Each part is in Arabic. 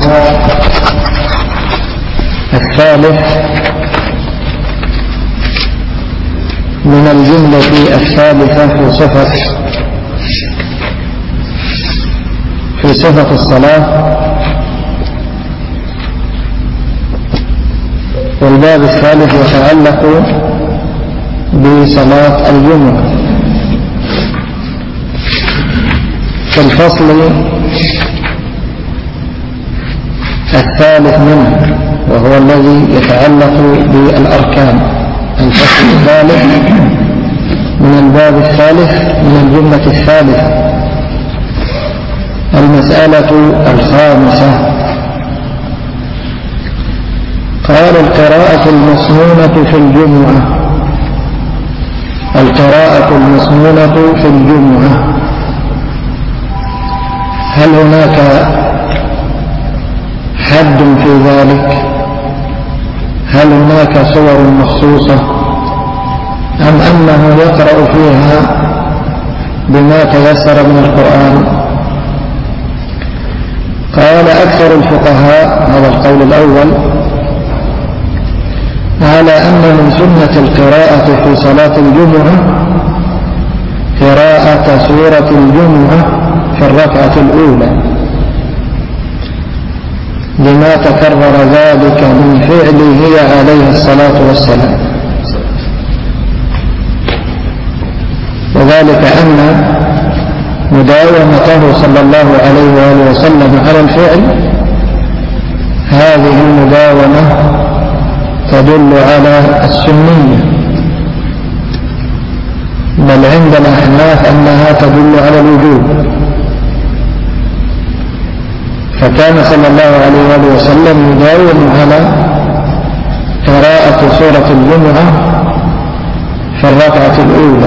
الثالث من الجملة الثالثة في صفة الصلاة. والباب الثالث يتعلق بصلاة الجمعة. في الفصل الثالث منه وهو الذي يتعلق بالأركان، الفصل الثالث من الباب الثالث من الجملة الثالثة. المسألة الخامسة. قال: القراءة المسنونة في الجمعة. القراءة المسنونة في الجمعة، هل هناك حد في ذلك؟ هل هناك صور مخصوصة أم أنه يقرأ فيها بما تيسر من القرآن؟ قال: أكثر الفقهاء، هذا القول الأول، على أن من سنة القراءة في صلاة الجمعة قراءة سورة الجمعة في الركعة الأولى، لما تكرر ذلك من فعله عليه الصلاة والسلام، وذلك أن مداومته صلى الله عليه وآله وسلم على الفعل، هذه المداومة تدل على السنية، بل عند الأحناف أنها تدل على الوجوب. فكان صلى الله عليه وآله وسلم يداوم على قراءة سورة الجمعة في الركعة الأولى،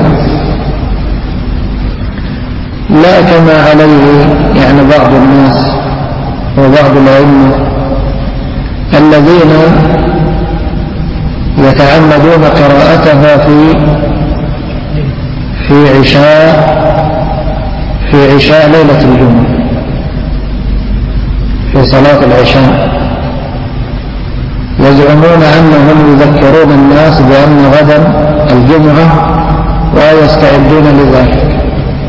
لا كما عليه يعني بعض الناس وبعض الأئمة الذين يتعمدون قراءتها في عشاء ليلة الجمعة، في صلاة العشاء، يزعمون أنهم يذكرون الناس بأن غدا الجمعة ويستعدون لذلك.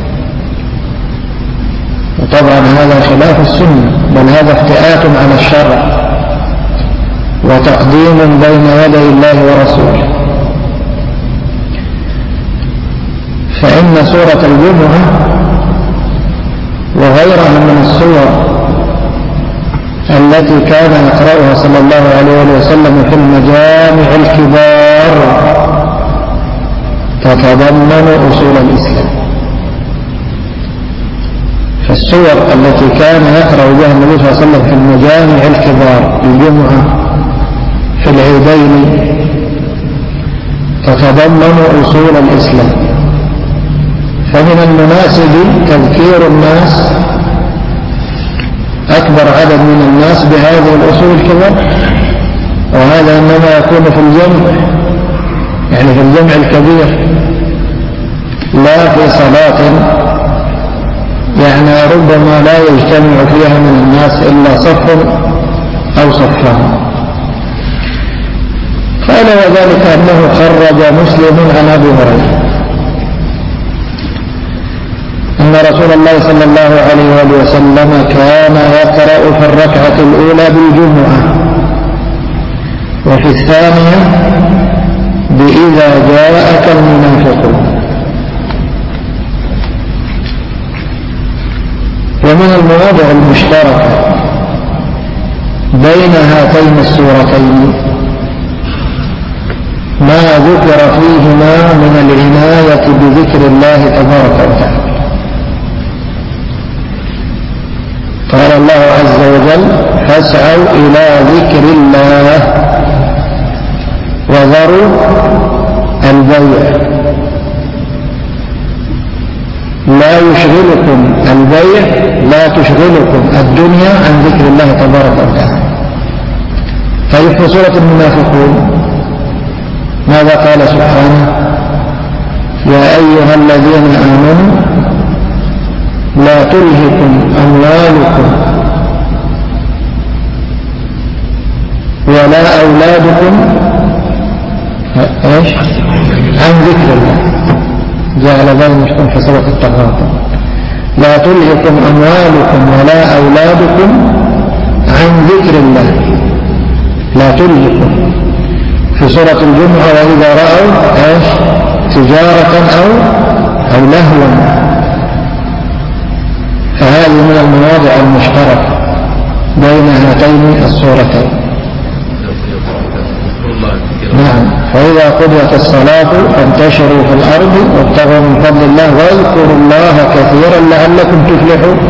وطبعا هذا خلاف السنة، بل هذا افتئات على الشرع وتقديم بين يدي الله ورسوله. فإن سورة الجمعة وغيرها من السور التي كان يقرأها صلى الله عليه وسلم في المجامع الكبار تتضمن أصول الإسلام. فالسور التي كان يقرأ بها النبي صلى الله عليه وسلم في المجامع الكبار الجمعة في العيدين تتضمن أصول الإسلام، فمن المناسب تذكير الناس، أكبر عدد من الناس، بهذه الأصول الكبار. وهذا إنما يكون في الجمع، يعني في الجمع الكبير، لا في صلاة يعني ربما لا يجتمع فيها من الناس إلا صف أو صفان. قال: وذلك أنه خرج مسلم عن أبي هريرة أن رسول الله صلى الله عليه وآله وسلم كان يقرأ في الركعة الأولى بالجمعة، وفي الثانية بإذا جاءك المنافقون. ومن المواضع المشتركة بين هاتين السورتين ما ذكر فيهما من العناية بذكر الله تبارك وتعالى. قال الله عز وجل: فاسعوا إلى ذكر الله وذروا البيع. لا يشغلكم البيع، لا تشغلكم الدنيا عن ذكر الله تبارك وتعالى. طيب في سورة المنافقون ماذا قال سبحانه؟ يا أيها الذين آمنوا لا تلهكم أموالكم ولا أولادكم إيش عن ذكر الله، جعل ذلك في سورة التغابن. لا تلهكم أموالكم ولا أولادكم عن ذكر الله، لا تلهكم. في سورة الجمعة وإذا رأوا إيش تجارة أو لهوا. فهذه من المواضع المشتركة بين هاتين السورتين. نعم. فإذا قضيت الصلاة فانتشروا في الأرض وابتغوا من فضل الله واذكروا الله كثيرا لعلكم تفلحون.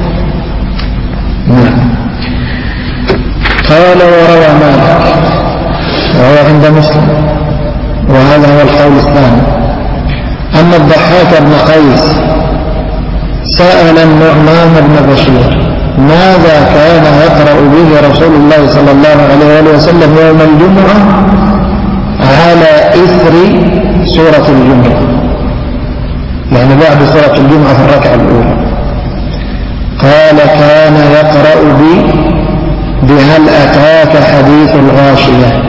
نعم. قال وروى مالك وهو عند مسلم، وهذا هو القول الثاني، أن الضحاك بن قيس سأل النعمان بن بشير ماذا كان يقرأ به رسول الله صلى الله عليه وسلم يوم الجمعة على إثر سورة الجمعة، يعني بعد سورة الجمعة في الركعة الأولى. قال كان يقرأ بهل أتاك حديث الغاشية،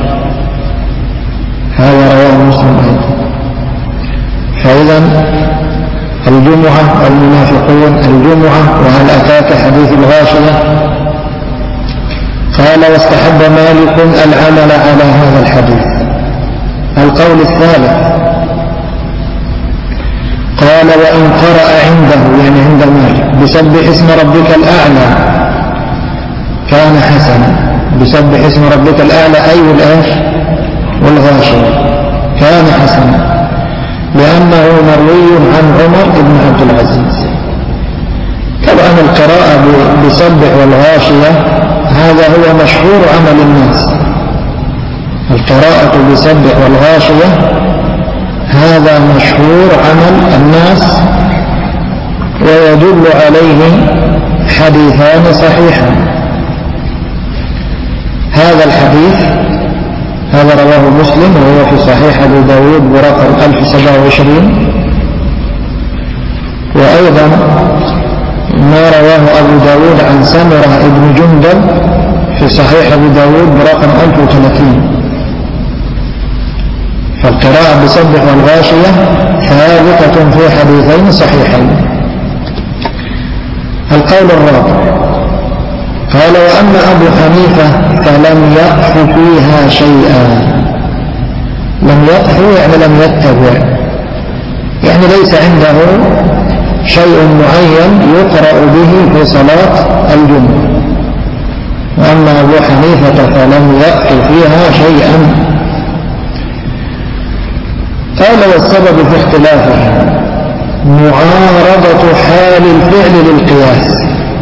هذا رواه مسلم أيضا. فإذا الجمعة والمنافقون، الجمعة وهل أتاك حديث الغاشية. قال واستحب مالك العمل على هذا الحديث. القول الثالث قال وإن قرأ عنده، يعني عند مالك، بسبح اسم ربك الأعلى كان حسنا. بسبح اسم ربك الأعلى أي والغاشية كان حسنا، لأنه مروي عن عمر بن عبد العزيز. طبعا القراءة بسبح والغاشية هذا هو مشهور عمل الناس. القراءة بسبح والغاشية هذا مشهور عمل الناس، ويدل عليه حديثان صحيحان. هذا الحديث هذا رواه مسلم وهو في صحيح أبي داود برقم 1027، وأيضا ما رواه أبو داود عن سمرة ابن جندب في صحيح أبي داود برقم 1030. فالقراءة بسبح والغاشية ثابتة في حديثين صحيحين. القول الرابع قال وأما أبو حنيفة فلم يقف فيها شيئا. لم يقف يعني لم يتبع، يعني ليس عنده شيء معين يقرأ به في صلاة الجمعة. وأما أبو حنيفة فلم يقف فيها شيئا. قال والسبب في اختلافها معارضة حال الفعل للقياس،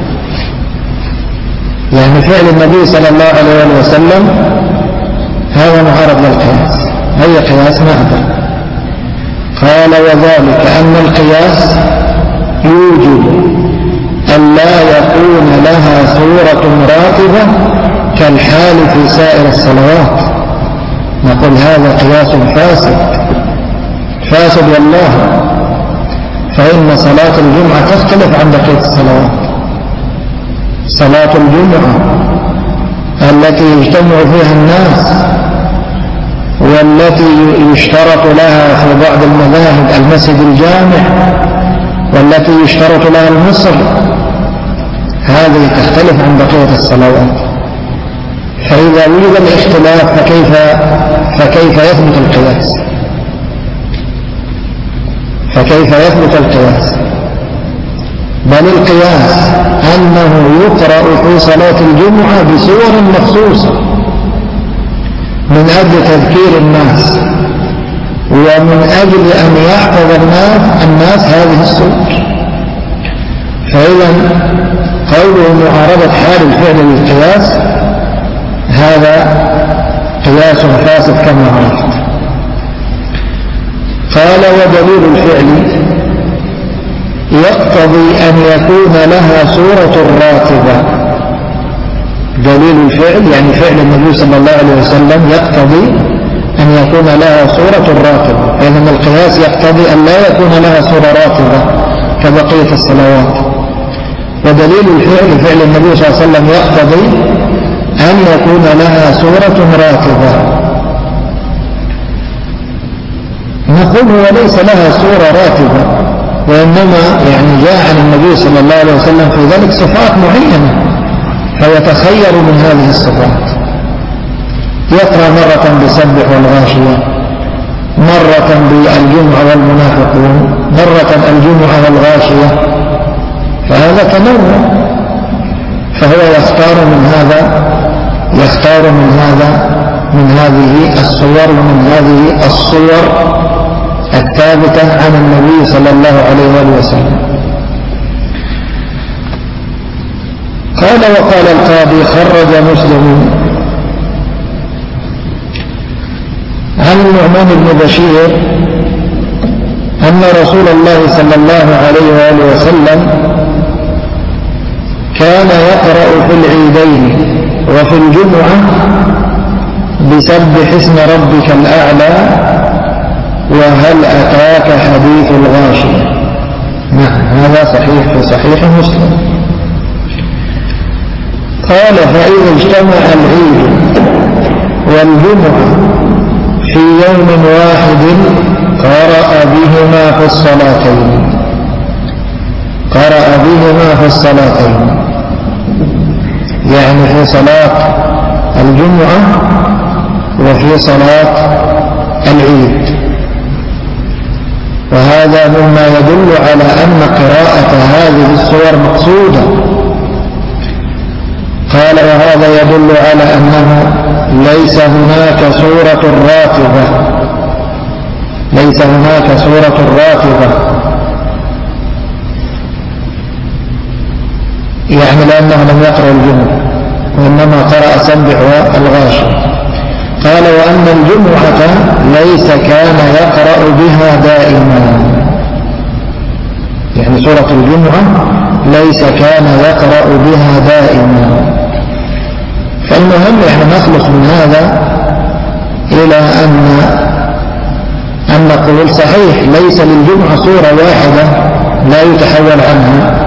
يعني فعل النبي صلى الله عليه وسلم هذا معارض للقياس، أي قياس ما أدري. قال وذلك أن القياس يوجب أن لا يكون لها صورة راتبة كالحال في سائر الصلوات. نقول هذا قياس فاسد والله، فإن صلاة الجمعة تختلف عن بقية الصلوات. صلاة الجمعة التي يجتمع فيها الناس والتي يشترط لها في بعض المذاهب المسجد الجامع والتي يشترط لها المصر، هذه تختلف عن بقية الصلوات. فإذا وجد الاختلاف فكيف يثبت القياس؟ بل القياس أنه يقرأ في صلاة الجمعة بصور مخصوصة من أجل تذكير الناس ومن أجل أن يحفظ الناس هذه الصور. فإذا قوله معارضة حال الفعل للقياس هذا قياس فاسد كما عرفت. قال ودليل الفعل يقتضي أن يكون لها صورة راتبة. دليل الفعل يعني فعل النبي صلى الله عليه وسلم يقتضي أن يكون لها صورة راتبة، إذن القياس يقتضي أن لا يكون لها صورة راتبة كبقية الصلوات. ودليل الفعل فعل النبي صلى الله عليه وسلم يقتضي أن يكون لها سورة راتبة. نقول وليس لها سورة راتبة، وإنما يعني جاء عن النبي صلى الله عليه وسلم في ذلك صفات معينة فيتخير من هذه الصفات. يقرأ مرة بسبح والغاشية، مرة بالجمعة والمنافقون، مرة الجمعة والغاشية، فهذا تنوع. فهو يختار من هذه الصور ومن هذه الصور الثابتة عن النبي صلى الله عليه وسلم. قال وقال القاضي خرج مسلم عن النعمان بن بشير أن رسول الله صلى الله عليه وسلم كان يقرأ في العيدين وفي الجمعة بسبح اسم ربك الأعلى وهل أتاك حديث الغاشية. نعم هذا صحيح في صحيح مسلم. قال فإذا اجتمع العيد والجمعة في يوم واحد قرأ بهما في الصلاتين، يعني في صلاة الجمعة وفي صلاة العيد. وهذا مما يدل على أن قراءة هذه السور مقصودة. قال وهذا يدل على أنه ليس هناك سورة راتبة، يعني لأنه لم يقرأ الجمعة وإنما قرأ سبح والغاشية. قال وأن الجمعة ليس كان يقرأ بها دائما، يعني سورة الجمعة ليس كان يقرأ بها دائما. فالمهم احنا نخلص من هذا إلى أن نقول صحيح ليس للجمعة سورة واحدة لا يتحول عنها،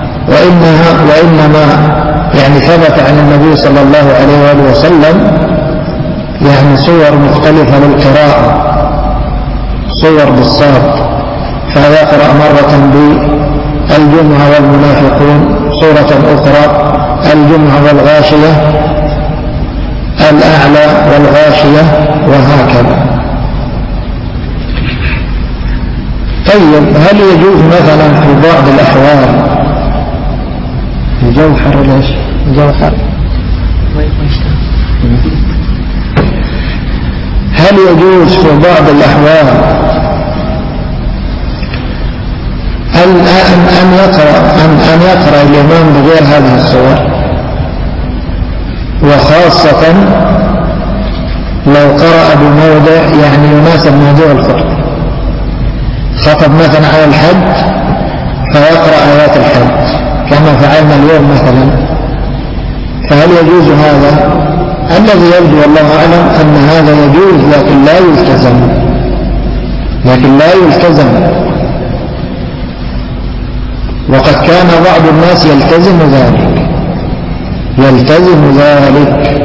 وإنما يعني ثبت عن النبي صلى الله عليه وسلم يعني صور مختلفة للقراءة، صور بالصاد، فيقرأ مرة بالجمعة والمنافقون، صورة أخرى الجمعة والغاشية، الأعلى والغاشية، وهكذا. طيب هل يجوز مثلا في بعض الأحوال الجوحر ليش الجوحر هل يجوز في بعض الأحوال أن يقرأ الإمام بغير هذه الصور، وخاصة لو قرأ بموضع يعني يناسب موضوع الخطبة، خطب مثلا على الحج فيقرأ آيات الحج كما فعلنا اليوم مثلا، فهل يجوز هذا؟ الذي يبدو والله أعلم أن هذا يجوز لكن لا يلتزم. وقد كان بعض الناس يلتزم ذلك،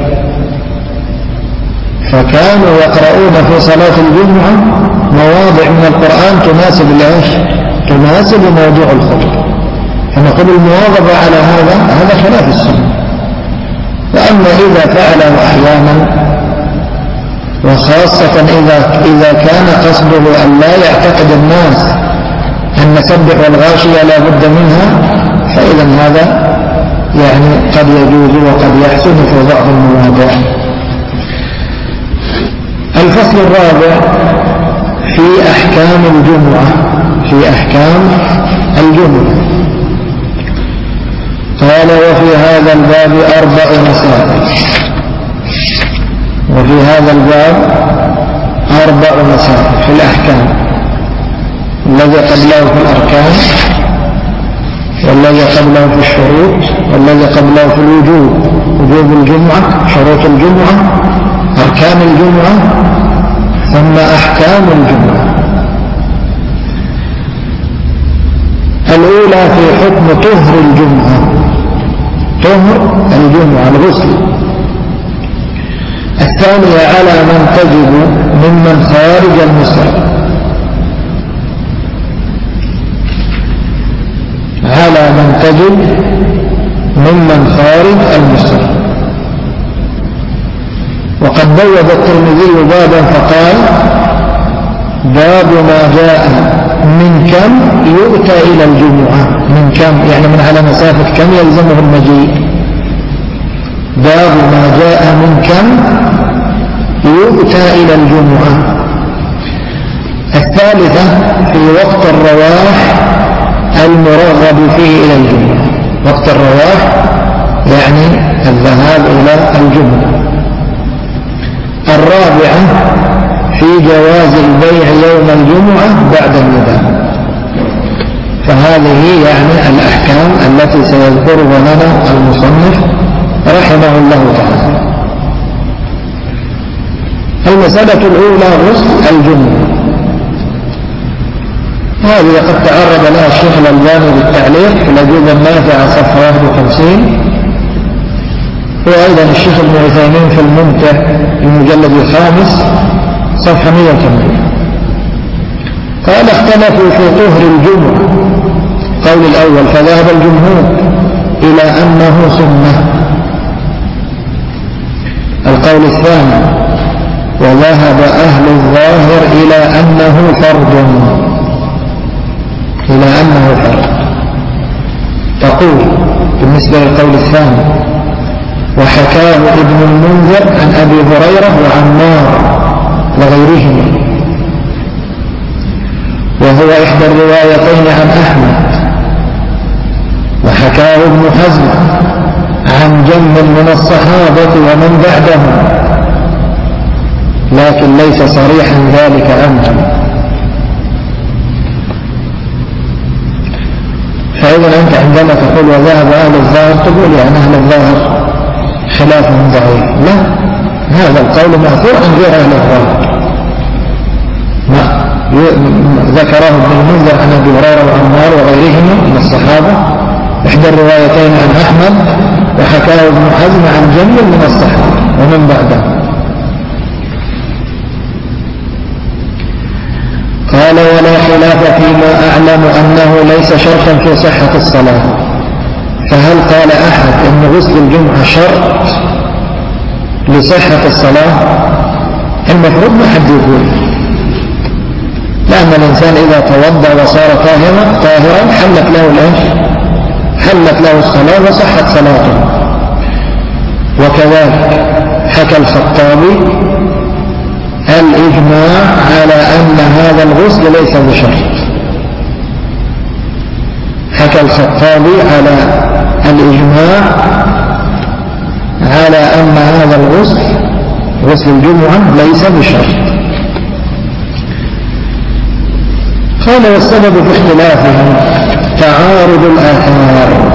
فكانوا يقرؤون في صلاة الجمعة مواضع من القرآن تناسب موضوع الخطبة. فنقول المواظبة على هذا خلاف السنة. وأما إذا فعله أحيانا، وخاصة إذا كان قصده أن لا يعتقد الناس أن سبح والغاشية لا بد منها، فإذا هذا يعني قد يجوز وقد يحسن في بعض المواضع. الفصل الرابع في أحكام الجمعة. قال وفي هذا الباب 4 مسائل. في الأحكام، الذي قبله في الأركان، والذي قبله في الشروط، والذي قبله في الوجوب، وجوب الجمعة، شروط الجمعة، أركان الجمعة، ثم أحكام الجمعة. الأولى في حكم طهر الجمعة، الغسل الثانية على من تجب ممن خارج المصر، على من تجب ممن خارج المصر. وقد بوّب الترمذي بابا فقال: باب ما جاء من كم يؤتى إلى الجمعة. من كم يعني من على مسافة كم يلزمه المجيء. باب ما جاء من كم يؤتى إلى الجمعة. الثالثة في وقت الرواح المرغب فيه إلى الجمعة. وقت الرواح يعني الذهاب إلى الجمعة. الرابعة في جواز البيع يوم الجمعة بعد النداء. فهذه يعني الأحكام التي سيذكرها لنا المصنف رحمه الله تعالى. المسألة الأولى غسل الجمعة. هذه قد تعرض لها الشيخ الألباني بالتعليق في الأجوبة النافعة صفحة 51، وأيضا الشيخ ابن عثيمين في الممتع المجلد الخامس صفحة 180. قال: اختلفوا في طهر الجمعة. قول الأول: فذهب الجمهور إلى أنه سنة. القول الثاني: وذهب أهل الظاهر إلى أنه فرض. تقول بالنسبة للقول الثاني: وحكاه ابن المنذر عن أبي هريرة وعمار وغيرهم، وهو إحدى الروايتين عن أحمد. وحكاه ابن حزم عن جم من الصحابة ومن بعدهم، لكن ليس صريحا ذلك عنهم. فإذا أنت عندما تقول وذهب أهل الظاهر تقول يعني أهل الظاهر خلافهم ضعيف. لا، هذا القول مأثور عن غير أهل الظاهر. ذكره ابن المنذر عن أبي هريرة وعمار وغيرهم من الصحابة، إحدى الروايتين عن أحمد، وحكاه ابن حزم عن جمع من الصحابة ومن بعدهم. قال: ولا خلاف فيما أعلم أنه ليس شرطا في صحة الصلاة. فهل قال أحد أن غسل الجمعة شرط لصحة الصلاة؟ المفروض ما حد يقول، لأن الإنسان إذا توضأ وصار طاهرا حلت له الصلاة وصحت صلاته. وكذلك حكى الخطابي الإجماع على أن هذا الغسل ليس بشرط. حكى الخطابي على الإجماع على أن هذا الغسل، غسل الجمعة، ليس بشرط. قال: والسبب في اختلافهم تعارض الآثار.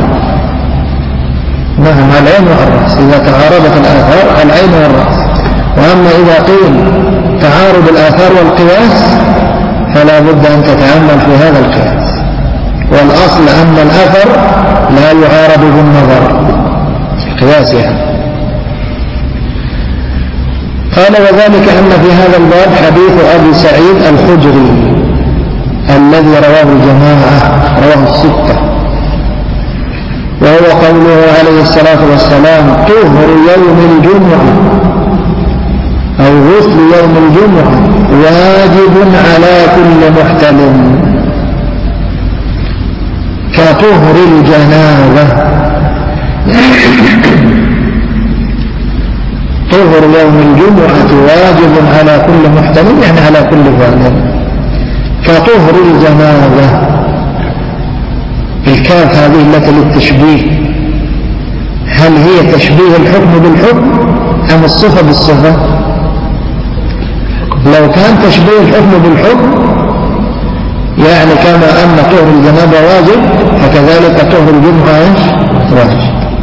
نعم، العين والرأس. إذا تعارضت الآثار العين والرأس. وأما إذا قيل تعارض الآثار والقياس فلا بد أن تتأمل في هذا القياس. والأصل أن الأثر لا يعارض بالنظر، القياس يعني. قال: وذلك أن في هذا الباب حديث أبي سعيد الخدري الذي رواه الجماعة، رواه الستة، وهو قوله عليه الصلاة والسلام: طهر يوم الجمعة أو غسل يوم الجمعة واجب على كل محتلم كطهر الجنابة. طهر يوم الجمعة واجب على كل محتلم يعني على كل بالغ، كطهر الجنابة. الكاف هذه التي للتشبيه، هل هي تشبيه الحكم بالحكم أم الصفة بالصفة؟ لو كان تشبيه الحكم بالحكم يعني كما أن طهر الجنابة واجب فكذلك طهر الجمعة واجب،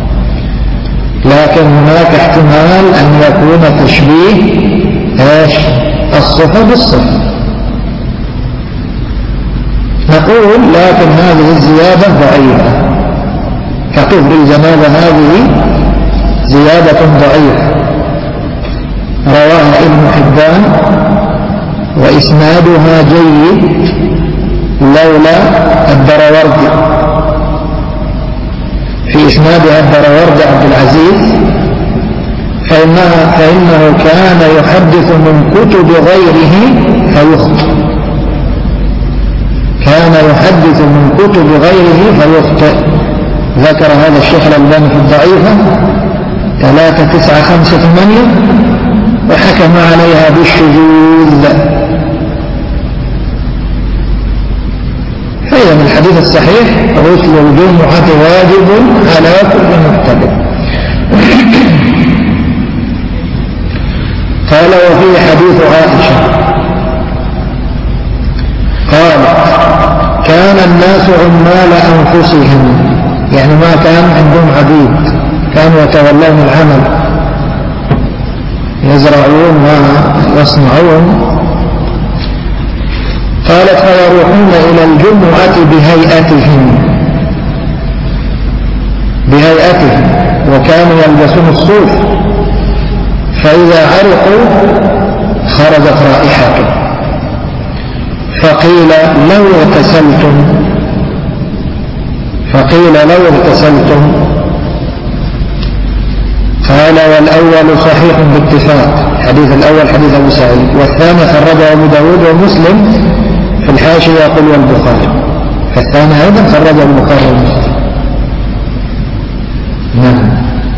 لكن هناك احتمال أن يكون تشبيه الصفة بالصفة. نقول لكن هذه الزيادة ضعيفة، كطهر الجنابة هذه زيادة ضعيفة حبان وإسنادها جيد لولا الدروردي. في إسنادها الدروردي عبد العزيز، فإنه كان يحدث من كتب غيره فيخطئ. كان يحدث من كتب غيره فيخطئ. ذكر هذا الشيخ الألباني في الضعيفة 3958 وحكم عليها بالشذوذ. فهي من الحديث الصحيح غسل الجمعة واجب على كل محتلم. قال وفي حديث عائشة قالت كان الناس عمال أنفسهم، يعني ما كان عندهم عبيد، كانوا يتولون العمل يزرعون ويصنعون. قالت فيروحون إلى الجمعة بهيئتهم وكانوا يلبسون الصوف، فإذا عرقوا خرجت رائحته، فقيل لو اغتسلتم قال والأول صحيح باتفاق. الحديث الأول حديث أبو سعيد، والثاني خرجه أبو داود ومسلم في الحاشية يقول والبخاري، فالثاني أيضا خرجه البخاري ومسلم. نعم.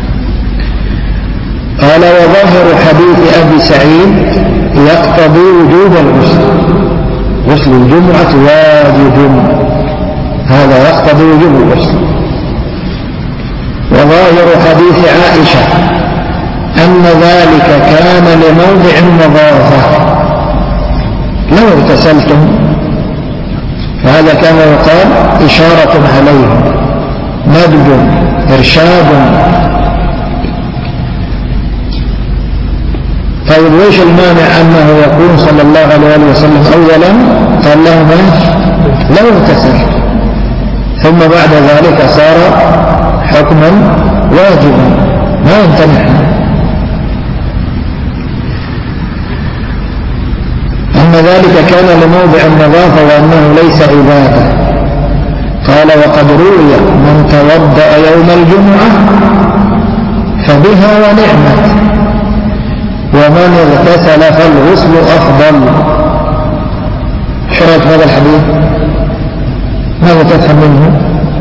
قال وظاهر حديث أبي سعيد يقتضي وجوب الغسل، غسل الجمعة واجب، هذا يقتضي وجوب الغسل. وظاهر حديث عائشة أن ذلك كان لموضع النظافة، لو اغتسلتم، فهذا كما يقال إشارة عليه، ندب، إرشاد. طيب ويش المانع أنه يقول صلى الله عليه وسلم أولا قال له ماشي لو اغتسلت، ثم بعد ذلك صار حكما واجبا ما يمتنع. أن ذلك كان لموضع النظافة وأنه ليس عبادة. قال وقد روي من توضأ يوم الجمعة فبها ونعمت، ومن اغتسل فالغسل أفضل. شرط هذا الحديث ماذا تفهم منه؟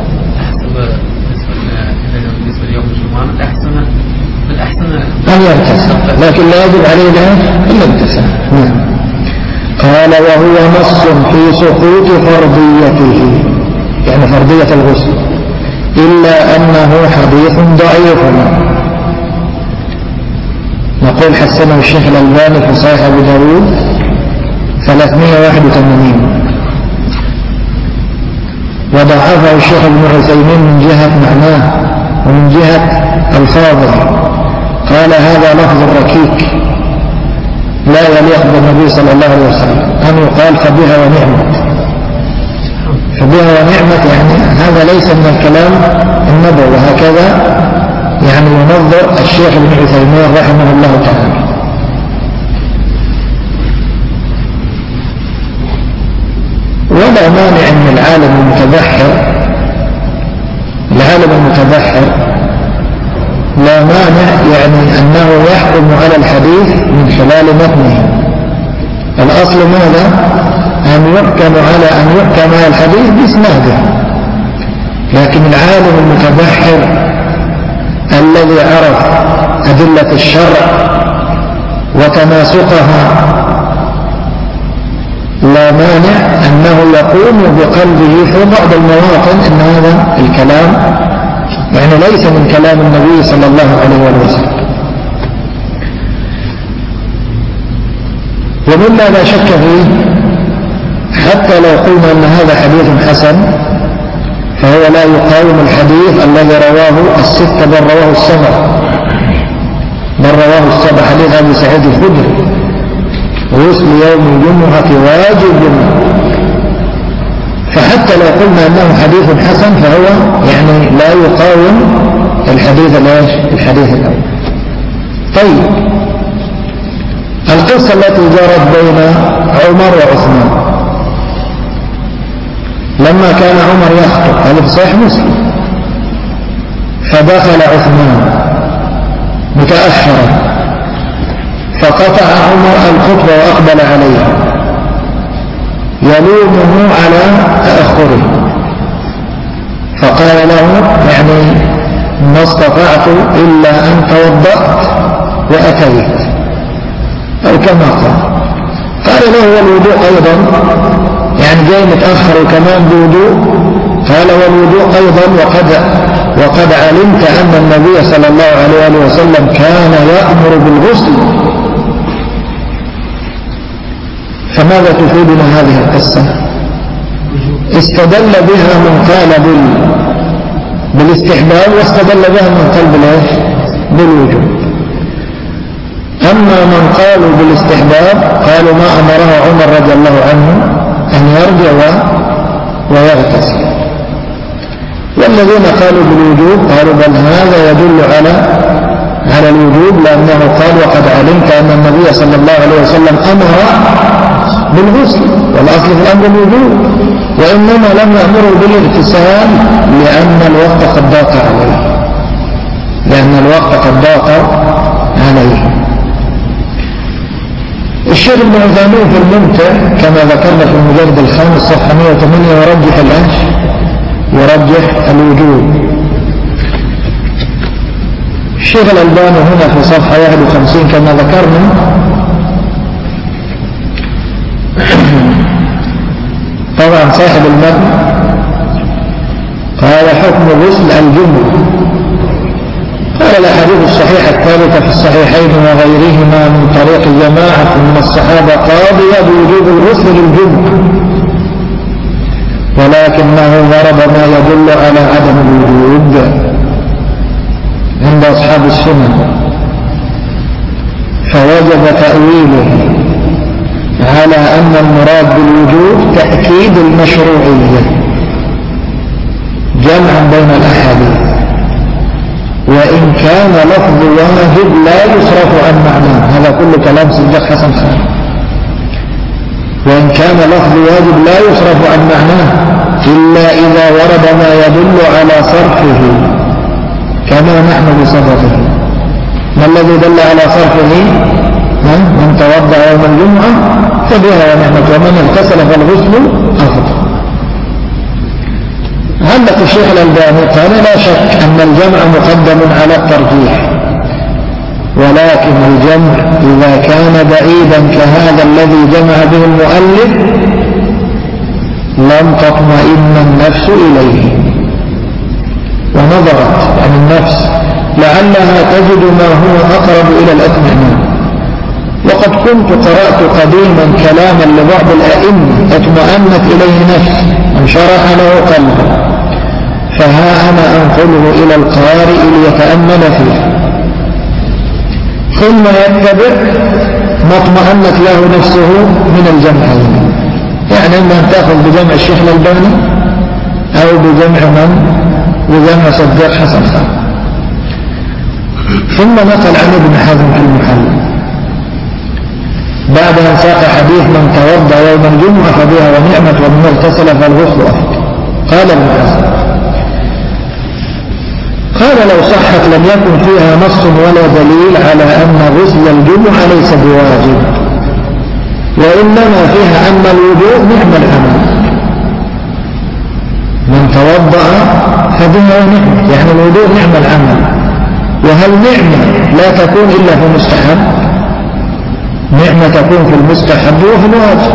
أن يغتسل، لكن لا يجب عليه إلا اغتسل. قال وهو نص في سقوط فرضيته، يعني فرضية الغسل، إلا أنه حديث ضعيف. نقول حسنه الشيخ الألباني في صحيح أبي داود 381، وضعفه الشيخ ابن عثيمين من جهة معناه ومن جهة الفاظه. قال هذا لفظ ركيك لا يليق بالنبي صلى الله عليه وسلم أن يقال فبها ونعمت. فبها ونعمت يعني هذا ليس من الكلام النبوي، وهكذا يعني ينظر الشيخ ابن عثيمين رحمه الله تعالى. ولا مانع من العالم المتبحر لا مانع يعني أنه يحكم على الحديث من خلال متنه. الأصل ماذا؟ أن يحكم على الحديث بإسناده. لكن العالم المتبحر الذي عرف أدلة الشرع وتناسقها لا مانع أنه يقوم بقلبه في بعض المواطن أن هذا الكلام يعني ليس من كلام النبي صلى الله عليه وسلم. ومما لا شك فيه حتى لو قلنا أن هذا حديث حسن فهو لا يقاوم الحديث الذي رواه الستة بل رواه السبع حديث أبي سعيد الخدري غسل يوم الجمعة واجب. فحتى لو قلنا أنه حديث حسن فهو يعني لا يقاوم الحديث الأول. طيب القصة التي جرت بين عمر وعثمان لما كان عمر يخطب، هذا في صحيح مسلم، فدخل عثمان متأخرا فقطع عمر الخطبة وأقبل عليه يلومه على تأخره، فقال له يعني ما استطعت إلا أن توضأت وأتيت، أو كما قال له والوضوء أيضا، يعني جاي متأخر وكمان بوضوء، قال والوضوء أيضا وقد علمت أن النبي صلى الله عليه وسلم كان يأمر بالغسل. فماذا تفيدنا هذه القصة؟ استدل بها من قال بالاستحباب، واستدل بها من قال بالوجوب. أما من قالوا بالاستحباب قالوا ما أمره عمر رضي الله عنه أن يرجع ويغتسل، والذين قالوا بالوجوب قالوا بل هذا يدل على الوجوب، لأنه قال وقد علمت أن النبي صلى الله عليه وسلم أمر بالغسل، والأصل في الأمر الوجوب، وإنما لم يأمره بالاغتسال لأن الوقت قد ضاق عليه. الشيخ ابن عثيمين في الممتع كما ذكرنا في المجلد الخامس صفحة 108 يرجح الوجوب. الشيخ الألباني هنا في صفحة 51 كما ذكرنا طبعا صاحب المتن قال حكم غسل الجمعة، قال الأحاديث الصحيحة الثابتة في الصحيحين وغيرهما من طريق جماعة من الصحابة قاضية بوجوب الغسل للجمعة، ولكنه ضرب ما يدل على عدم الوجوب عند أصحاب السنن، فوجب تأويله على أن المراد بالوجوب تأكيد المشروعية جمعا بين الأحاديث، وإن كان لفظ واجب لا يصرف عن معناه، هذا كل كلام صديق حسن خان، وإن كان لفظ واجب لا يصرف عن معناه إلا إذا ورد ما يدل على صرفه كما نحن بصرفه. ما الذي دل على صرفه؟ من توضأ يوم الجمعة فبها ونعمت، ومن اغتسل فالغسل أفضل. علق الشيخ الألباني قال لا شك أن الجمع مقدم على الترجيح، ولكن الجمع إذا كان بعيدا كهذا الذي جمع به المؤلف لم تطمئن النفس إليه، ونظرت عن النفس لعلها تجد ما هو أقرب إلى الأطمئنان. وقد كنت قرأت قديما كلاما لبعض الأئمة اطمأنت إليه نفس وانشرح له قلبه، فها أنا أنقله إلى القارئ ليتأمل فيه ثم يتبع ما اطمأنت له نفسه من الجمعين، يعني إما أن تأخذ بجمع الشيخ الألباني أو بجمع صديق حسن خان. ثم نقل عن ابن حزم في المحل بعد أن ساق حديث من توضأ يوم الجمعة فبها ونعمت ومن اغتسل فالغسل أفضل. قال ابن حزم قال لو صحت لم يكن فيها نص ولا دليل على أن غسل الجمعة ليس بواجب، وإنما فيها أن الوضوء نعم العمل، من توضأ فبها ونعمت، يعني الوضوء نعم العمل. وهل نعمة لا تكون إلا في المستحب؟ نعمة تكون في المستحب وفي الواجب.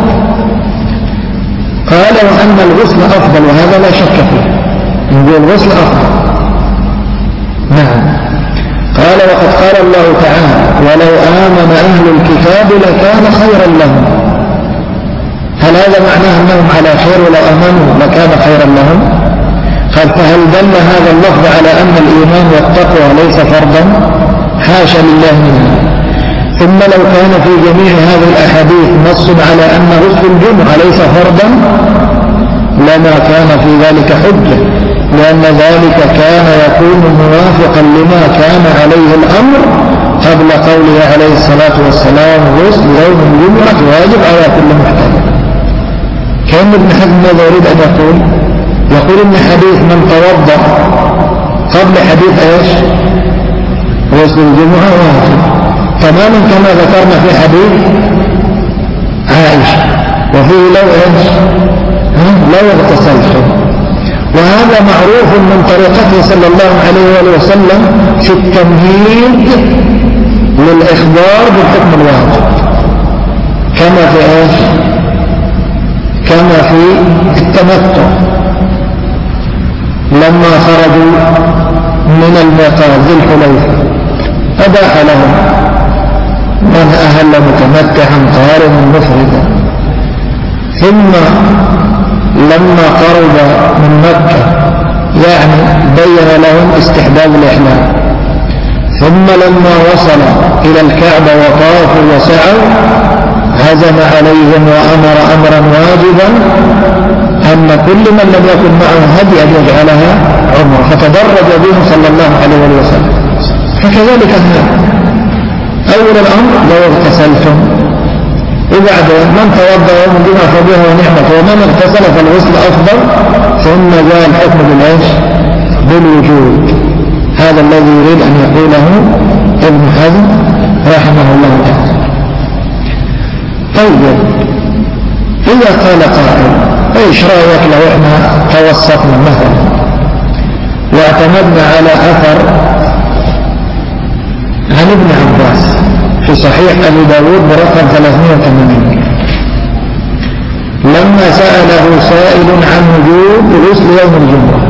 قال وأن الغسل أفضل، وهذا لا شك فيه، نقول الغسل أفضل. نعم. قال وقد قال الله تعالى ولو آمن أهل الكتاب لكان خيرا لهم. هل هذا معناه أنهم على خير ولو آمنوا لكان خيرا لهم؟ قال فهل دل هذا اللفظ على أن الإيمان والتقوى ليس فرضا؟ حاشا لله منه. ثم لو كان في جميع هذه الأحاديث نص على أن غسل الجمعة ليس فرضا لما كان في ذلك حجة، لأن ذلك كان يكون موافقا لما كان عليه الأمر قبل قوله عليه الصلاة والسلام غسل يوم الجمعة واجب على كل محتمل. كان ابن حزم ماذا يريد أن يقول؟ يقول إن حديث من توضأ قبل حديث ايش؟ غسل الجمعة واجب تماما كما ذكرنا في حديث عائشة وفيه لو ايش؟ لو اغتسلتم. وهذا معروف من طريقته صلى الله عليه وآله وسلم في التمهيد للإخبار بالحكم الواجب كما في ايش؟ كما في التمتع لما خرجوا من الميقات ذي الحليفة أباح لهم من أهل متمتعا قارنا مفردا. ثم لما قرب من مكة يعني بين لهم استحباب الإحلام. ثم لما وصل إلى الكعبة وطافوا وسعوا هزم عليهم وأمر أمرا واجبا أن كل من لم يكن معه هدي أن يجعلها عمره فتدرج بهم صلى الله عليه وسلم. فكذلك هذا أول الأمر لو اغتسلتم وبعد من توضأ يوم الجمعة فبه ونعمة ومن اغتسل فالغسل أفضل ثم جاء الحكم بالعيش بالوجود. هذا الذي يريد أن يقوله ابن حزم رحمه الله تعالى. طيب إذا قال قائل ايش رأيك لو احنا توسطنا مثلا واعتمدنا على أثر عن ابن عباس في صحيح أبي داود برقم 380 لما سأله سائل عن وجوب غسل يوم الجمعة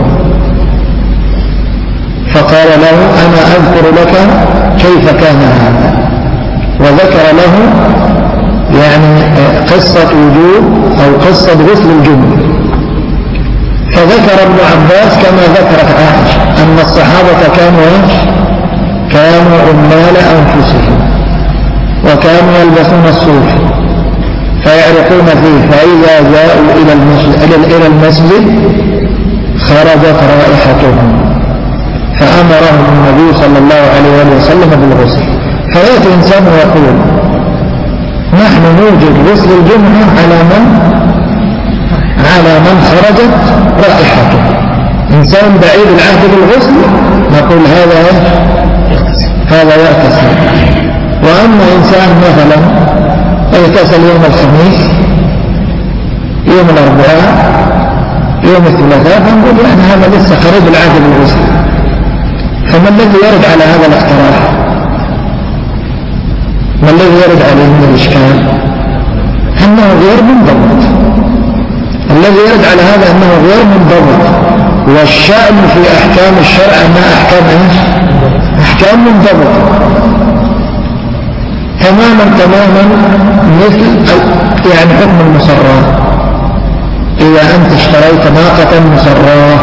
فقال له أنا أذكر لك كيف كان هذا وذكر له يعني قصة وجوب أو قصة غسل الجمعة. فذكر ابن عباس كما ذكرت عائشة أن الصحابة كانوا عمال أنفسهم وكانوا يلبسون الصوف فيعرقون فيه فإذا جاءوا إلى المسجد خرجت رائحتهم فأمرهم النبي صلى الله عليه وسلم بالغسل. فيأتي إنسان ويقول نحن نوجد غسل الجمعة على من خرجت رائحته. إنسان بعيد العهد بالغسل نقول هذا يغتسل. وأما إنسان مثلا يغتسل يوم الخميس يوم الأربعاء يوم الثلاثاء فنقول يعني هذا لسه خرج العهد بالغسل. فما الذي يرد على هذا الاقتراح؟ ما الذي يرد عليه من الإشكال؟ أنه غير منضبط. الذي يرد على هذا أنه غير منضبط والشأن في أحكام الشرع أنها أحكام منضبطة تماما مثل يعني حكم المصرات. إذا أنت اشتريت ناقة مصراه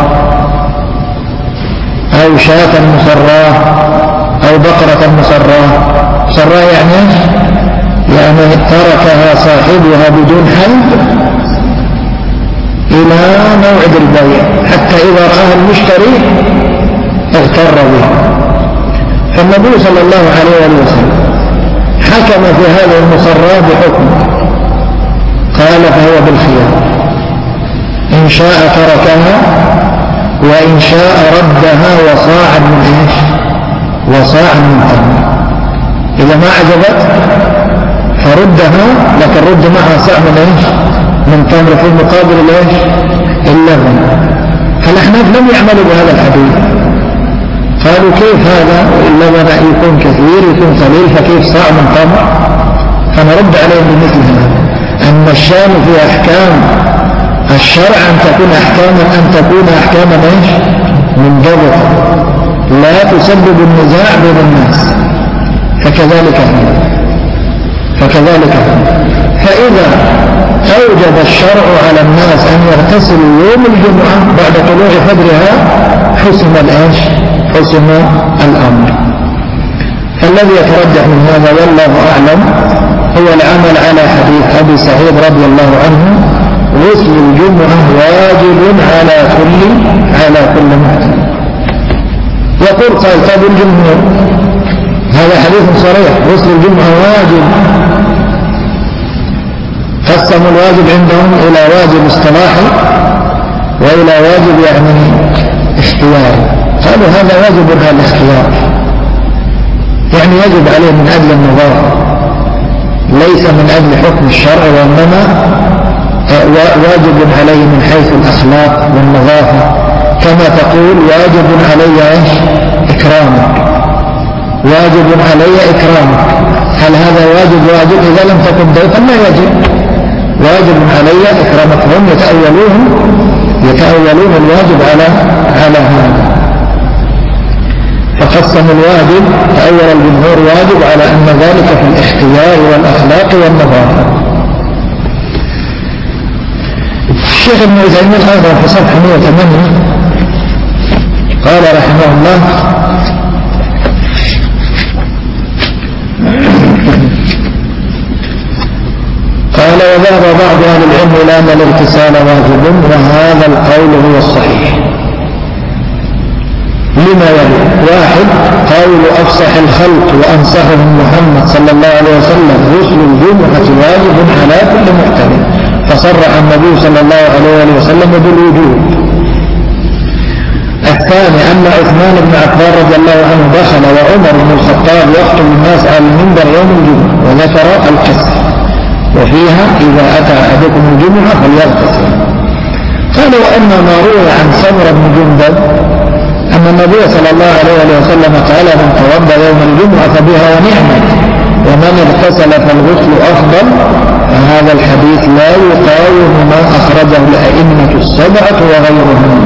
أو شاة مصراه أو بقرة مصراه يعني تركها صاحبها بدون حلب إلى موعد البيع حتى إذا رآها المشتري اغتر به. فالنبي صلى الله عليه وسلم حكم في هذا المصراه بحكم قال فهو بالخيار إن شاء تركها وإن شاء ردها وصاعا من تمر. إذا ما عجبت فردها لكن رد معها صاع من تمر في مقابل اللبن. فالأحناف لم يعملوا بهذا الحديث قالوا كيف هذا اللبن يكون كثير يكون قليل فكيف صاع من تمر؟ فنرد عليهم بمثل هذا أن الشان في أحكام الشرع أن تكون أحكاما منضبطة لا تسبب النزاع بين الناس. فكذلك فإذا أوجب الشرع على الناس أن يغتسلوا يوم الجمعة بعد طلوع فجرها حسم الأمر. فالذي يترجح من هذا والله أعلم هو العمل على حديث أبي سعيد رضي الله عنه غسل الجمعة واجب على كل محتمل. يقول قال طب الجمهور هذا حديث صريح. غسل الجمعة واجب. قسموا الواجب عندهم إلى واجب اصطلاحي وإلى واجب يعني اختياري. قالوا هذا واجب على الاختيار، يعني يجب عليه من أجل النظافة، ليس من أجل حكم الشرع، وإنما واجب عليه من حيث الأخلاق والنظافة، كما تقول واجب علي إكرامك، واجب علي إكرامك. هل هذا واجب إذا لم تكن ضيفا لا يجب. واجب علي إكرامك. هم يتأولون الواجب على هذا، فقسم الواجب تأول الجمهور واجب على أن ذلك في الاختيار والأخلاق والنظافة. الشيخ ابن عثيمين أيضا في صفحة 108 قال رحمه الله: قال وذهب بعض أهل العلم إلى أن الاغتسال واجب، وهذا القول هو الصحيح لما يلي: واحد، قول أفصح الخلق وأنصحهم محمد صلى الله عليه وسلم: غسل الجمعة واجب على كل محتمل، فصرح النبي صلى الله عليه وسلم بالوجوب. الثاني أن عثمان بن عفان رضي الله عنه دخل وعمر بن الخطاب يخطب الناس على المنبر يوم الجمعة وذكر القصة، وفيها إذا أتى أحدكم الجمعة فليغتسل. قال: وأما ما روي عن سمرة بن جندب أن النبي صلى الله عليه وسلم قال: من توضأ يوم الجمعة فبها ونعمت، ومن اغتسل فالغسل أفضل، فهذا الحديث لا يقاوم ما أخرجه الأئمة السبعة وغيرهم.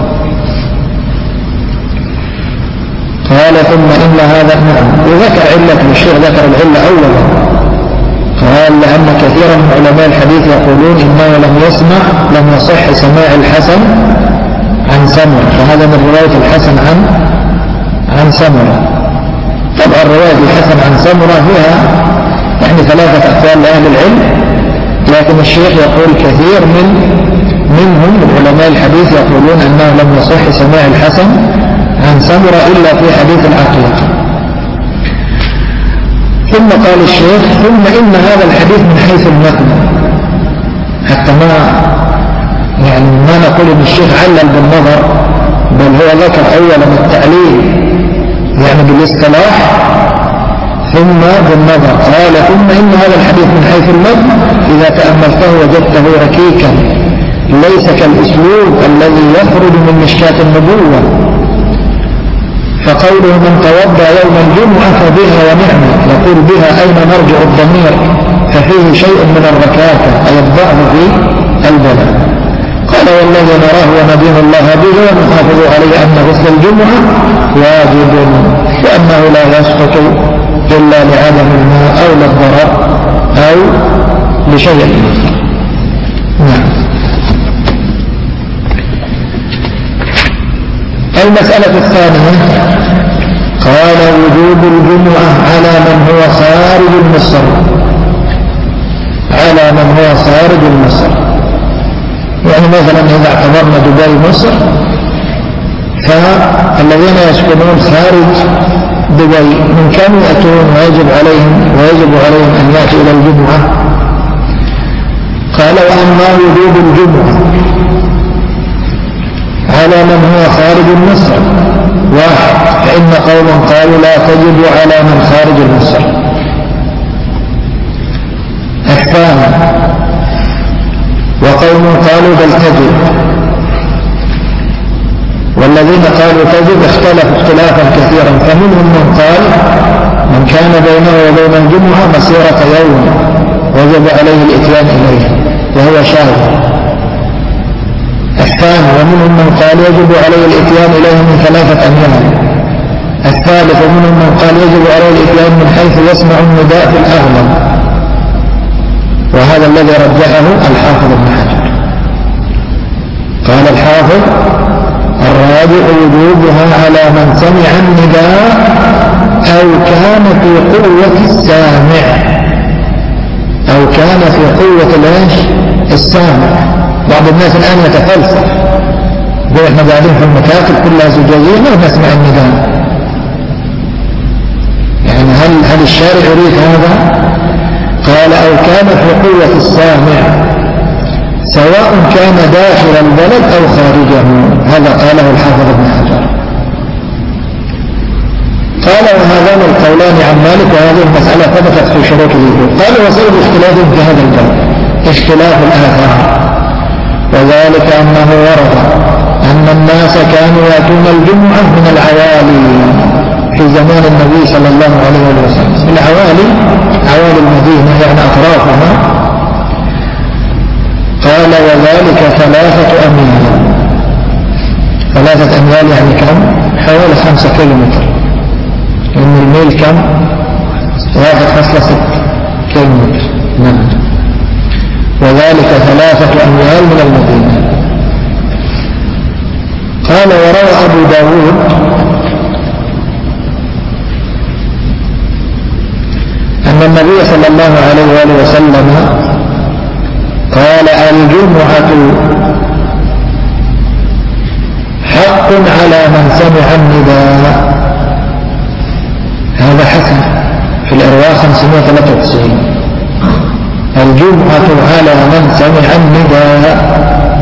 قال: ثم إن هذا وذكر علة الشيخ، ذكر العلة أولا، قال: لأن كثيرا من علماء الحديث يقولون إنه لم يصح سماع الحسن عن سمرة، فهذا من رواية الحسن عن سمرة. طبعا رواية الحسن عن سمرة فيها يعني 3 أقوال لأهل العلم، لكن الشيخ يقول كثير منهم من علماء الحديث يقولون أنه لم يصح سماع الحسن عن سمرة إلا في حديث العقيقة. ثم قال الشيخ: ثم إن هذا الحديث من حيث المتن، حتى ما نقول ان الشيخ علل بالنظر، بل هو ذكر اولا التعليل يعني بالاصطلاح ثم بالنظر. قال: ثم ان هذا الحديث من حيث المتن اذا تأملته وجدته ركيكا، ليس كالاسلوب الذي يخرج من مشكاة النبوة. فقوله من توضأ يوم الجمعة فبها ونعمة، يقول بها أين مرجع الضمير، ففيه شيء من الركاكة أي الضعف في البلاء. قال: والذي نراه وندين الله به ونحافظ عليه أن غسل الجمعة واجب، وأنه لا يسقط إلا لعدم الماء أو للضرر أو لشيء آخر. نعم. المسألة الثانية قال: وجوب الجمعة على من هو خارج مصر، على من هو خارج مصر. يعني مثلا إذا اعتبرنا دبي مصر، فالذين يسكنون خارج دبي من كم يأتون ويجب عليهم أن يأتوا إلى الجمعة. قال: وأما وجوب الجمعة على من هو خارج مصر: واحد، فإن قوما قالوا لا تجب على من خارج مصر. الثاني، وقوم قالوا بل تجب، والذين قالوا تجب اختلفوا اختلافا كثيرا، فمنهم من قال من كان بينه وبين الجمعة مسيرة يوم وجب عليه الإتيان إليه وهو شاهد. الثاني، ومنهم من قال يجب عليه الإتيان إليه من 3 أيام. الثالث، ومنهم من قال يجب عليه الإتيان من حيث يسمع النداء في الأغلب، وهذا الذي رجحه الحافظ ابن حجر. قال الحافظ: الراجع وجوبها على من سمع النداء أو كان في قوة السامع، أو كان في قوة السامع. بعض الناس الآن يتفلسف، يقول احنا قاعدين في المكاتب كلها زجاجية ما نسمع النداء، يعني الشارع يريد هذا. قال أو كان في قوة السامع سواء كان داخل البلد أو خارجه. هذا قاله الحافظ ابن حجر. قال وهذان القولان عن مالك وهذه المسألة ثبتت في شروط الوجوب. قال وسبب اختلافهم في هذا الباب اختلاف الآثار، وذلك أنه ورد أن الناس كانوا يأتون الجمعة من العوالي في زمان النبي صلى الله عليه وسلم. العوالي عوالي المدينة يعني أطرافها. قال وذلك 3 أميال. 3 أميال يعني كم؟ حوالي 5 كيلومتر، لأن الميل كم؟ 1.6 كيلومتر. نعم. وذلك 3 أميال من المدينة. قال وروى أبو داود أن النبي صلى الله عليه وآله وسلم قال الجمعة حق على من سمع النداء. هذا حسن في الإرواء 593. الجمعة على من سمع النداء.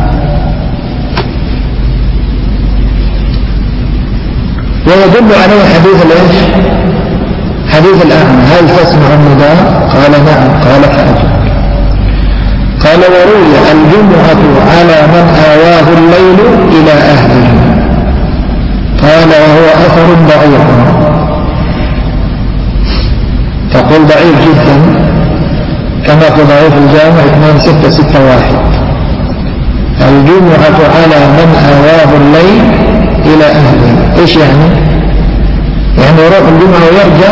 ويدل عليه حديث الايش؟ حديث الأعمى هل تسمع النداء؟ قال نعم. قال فأجب. قال وروي الجمعة على من آواه الليل إلى أهله. قال وهو أثر ضعيف. تقول ضعيف جدا كما في ضعيف الجامع 2661. الجمعة على من آواه الليل إلى أهله. إيش يعني؟ يعني يروح الجمعة ويرجع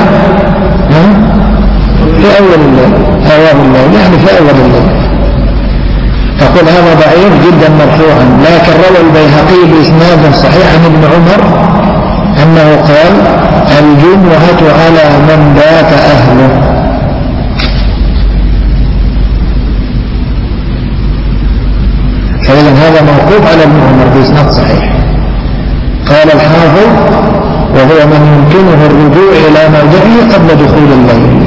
في أول الليل. آواه الليل يعني في أول الليل. تقول هذا ضعيف جدا مرفوعا، لكن روى البيهقي بإسناد صحيح عن ابن عمر أنه قال الجمعة على من بات أهله. فإذا هذا موقوف على ابن عمر بإسناد صحيح. قال الحافظ وهو من يمكنه الرجوع إلى موضعه قبل دخول الليل.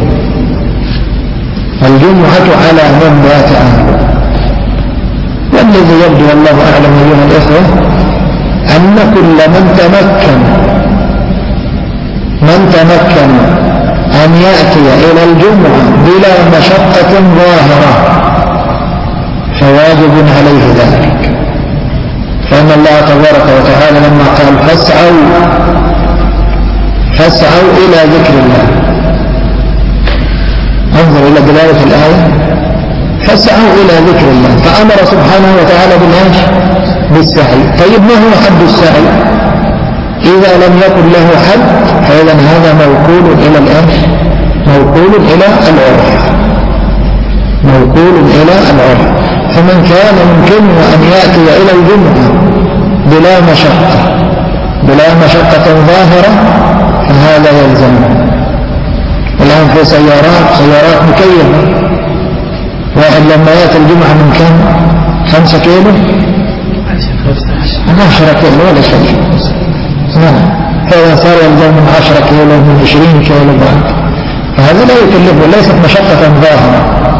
الجمعة على من بات أهله. والذي يبدو والله أعلم أيها الإخوة أن كل من تمكن أن يأتي إلى الجمعة بلا مشقة ظاهرة فواجب عليه ذلك. فإن الله تبارك وتعالى لما قال فاسعوا إلى ذكر الله، انظر إلى دلالة الآية، فاسعوا إلى ذكر الله، فأمر سبحانه وتعالى بالسعي. طيب ما هو حد السعي؟ إذا لم يكن له حد فإذا هذا موكول إلى الإيش؟ موكول إلى العرف. موكول إلى العرف. فمن كان يمكنه أن يأتي إلى الجمعة بلا مشقة ظاهرة فهذا يلزمه. الآن في سيارات مكيفة، واحد لما يأتي الجمعة من كم؟ 5 كيلو 10 كيلو ولا شيء. فإذا صار يلزم من 10 كيلو من 20 كيلو بعد، فهذا لا يكلفه، ليست مشقة ظاهرة.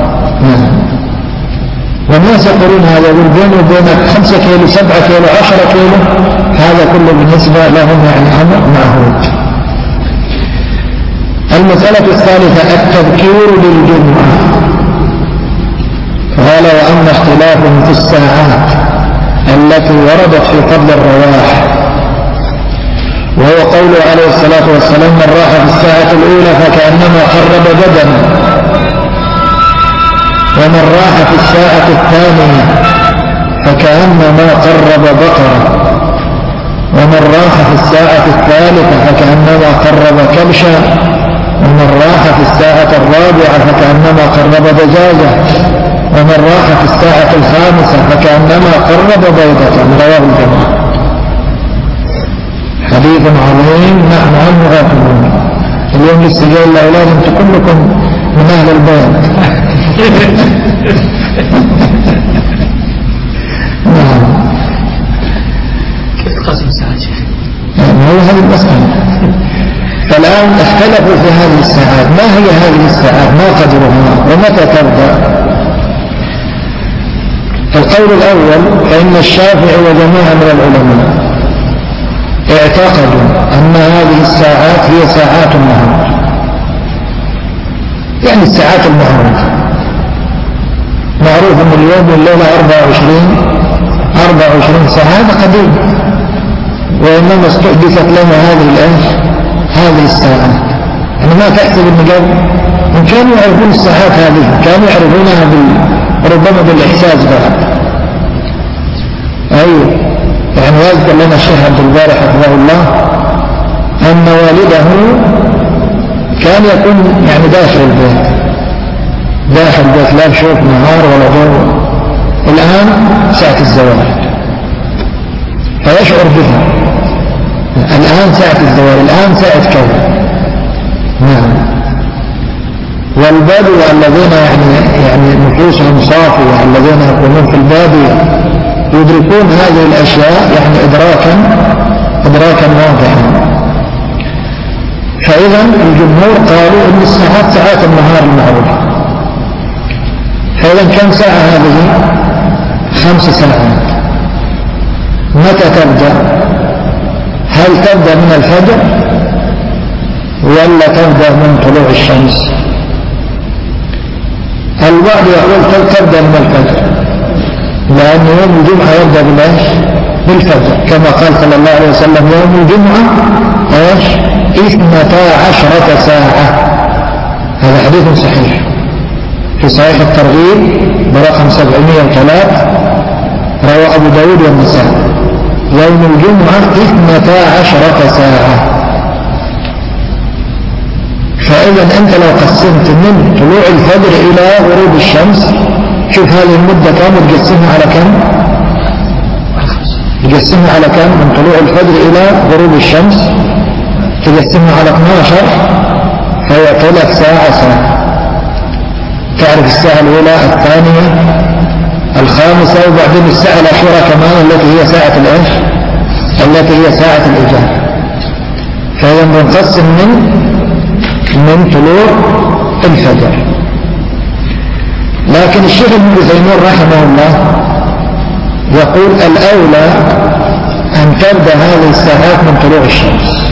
والناس يقولون هذا بينه وبينك 5 كيلو 7 كيلو 10 كيلو، هذا كله بالنسبة لهم يعني أمر معهود. المسألة الثالثة التذكير للجمعة. قال وأما اختلاف في الساعات التي وردت في قبل الرواح، وهو قوله عليه الصلاة والسلام من راح في الساعة الأولى فكأنما قرب بدنا، ومن راح في الساعة الثانية فكأنما قرب بقرة، ومن راح في الساعة الثالثة فكأنما قرب كبشا، ومن راح في الساعة الرابعة فكأنما قرب دجاجة، ومن راح في الساعة الخامسة فكأنما قرب بيضة. رواه الجماعة. حديث عظيم نحن عنه غافلون. اليوم لسه جاي الأولاد انتم كلكم من أهل البيت. كيف تقسم الساعات؟ يعني هو هذه المسألة. فالآن اختلفوا في هذه الساعات، ما هي هذه الساعات، ما قدرها ومتى تبدأ؟ القول الأول فإن الشافعي وجماعة من العلماء اعتقدوا أن هذه الساعات هي ساعات النهار، يعني الساعات المعروفة. معروف أن اليوم والليلة 24 ساعة، هذا قديم، وإنما استحدثت لنا هذه الساعات. يعني ما تحسب أن قبل من كانوا يعرفون الساعات هذه، كانوا يعرفونها ربما بالإحساس بعد. أيوه، يعني يذكر لنا الشيخ عبد الباري حفظه الله أن والده كان يكون يعني داخل البيت لا يشوف نهار ولا جو. الآن ساعة الزوال فيشعر بها، الآن ساعة الزوال، الآن ساعة كذا. نعم. والبادية الذين يعني نفوسهم صافية، الذين يكونون في البادية يدركون هذه الأشياء يعني إدراكا واضحا. فإذا الجمهور قالوا إن الساعات ساعات النهار المعروفة. فإذا كم ساعة هذه؟ 5 ساعات. متى تبدأ؟ هل تبدأ من الفجر ولا تبدأ من طلوع الشمس؟ البعض يقول تبدأ من الفجر، لأن يوم الجمعة يبدأ بالفجر، كما قال صلى الله عليه وسلم يوم الجمعة 12 ساعة. هذا حديث صحيح في صحيح الترغيب برقم 703، رواه أبو داود والنسائي. يوم الجمعة 12 ساعة. فإذا أنت لو قسمت من طلوع الفجر إلى غروب الشمس، شوف هذه المدة كم تقسمها على كم؟ تقسمها على كم؟ من طلوع الفجر إلى غروب الشمس تقسمها على 12، فيعطي لك ساعة. تعرف الساعة الأولى، الثانية، الخامسة، وبعدين الساعة الأخيرة كمان التي هي ساعة التي هي ساعة الإجابة. فإذا بنقسم من طلوع الفجر. لكن الشيخ ابن عثيمين رحمه الله يقول الأولى أن تبدأ هذه الساعات من طلوع الشمس.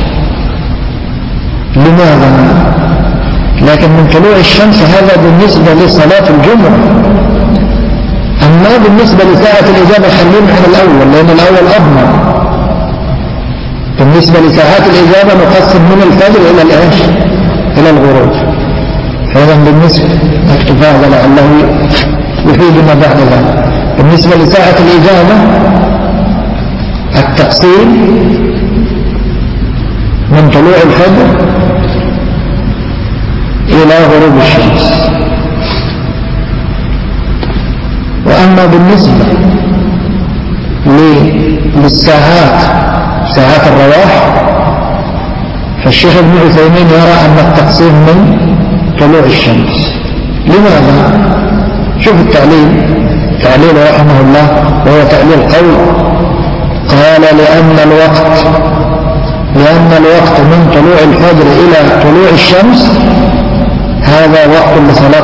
لماذا؟ لكن من طلوع الشمس هذا بالنسبة لصلاة الجمعة، أما بالنسبة لساعة الإجابة خلينا عن الأول، لأن الأول أضمن. بالنسبة لساعات الإجابة نقسم من الفجر إلى الغروب. فإذا بالنسبة نكتب هذا لعله يفيدنا بعد ذلك. بالنسبة لساعة الإجابة التقسيم من طلوع الفجر إلى غروب الشمس. وأما بالنسبة ساعات الرواح فالشيخ ابن عثيمين يرى أن التقسيم من طلوع الشمس. لماذا؟ شوف تعليل رحمه الله، وهو تعليل قول. قال لأن الوقت من طلوع الفجر إلى طلوع الشمس هذا وقت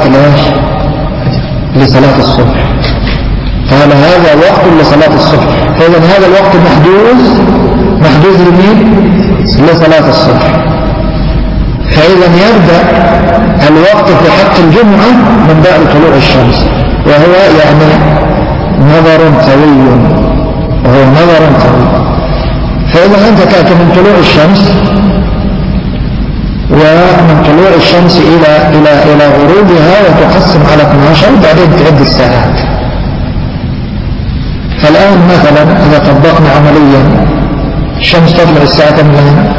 لصلاة الصبح. قال هذا وقت لصلاة الصبح. فإذا هذا الوقت محدود لمين؟ لصلاة الصبح. فإذا يبدأ الوقت في حق الجمعة من بعد طلوع الشمس، وهو يعني نظر قوي. فإذا أنت تأتي من طلوع الشمس، ومن طلوع الشمس إلى غروبها وتقسم على 12 وبعدين تعد الساعات. فالآن مثلا إذا طبقنا عمليا الشمس تطلع الساعة كم الآن؟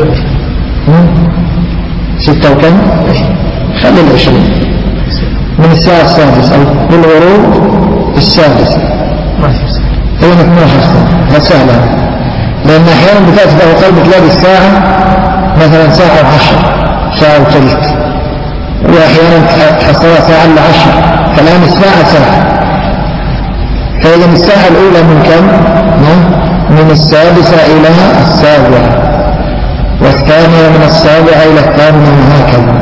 6 وكم؟ خلي 20 من الساعة السادسة أو بالغروب السادسة، هي 12 ساعة. هذا سهلة، لأن أحيانا بتأتي في قلب تلاقي الساعة مثلا ساعة و10، ساعة وثلث، وأحيانا تحصلها ساعة إلا 10. فالآن الساعة ساعة. فإذا الساعة الأولى من كم؟ من السادسة إلى السابعة، والثانية من السابعة إلى الثامنة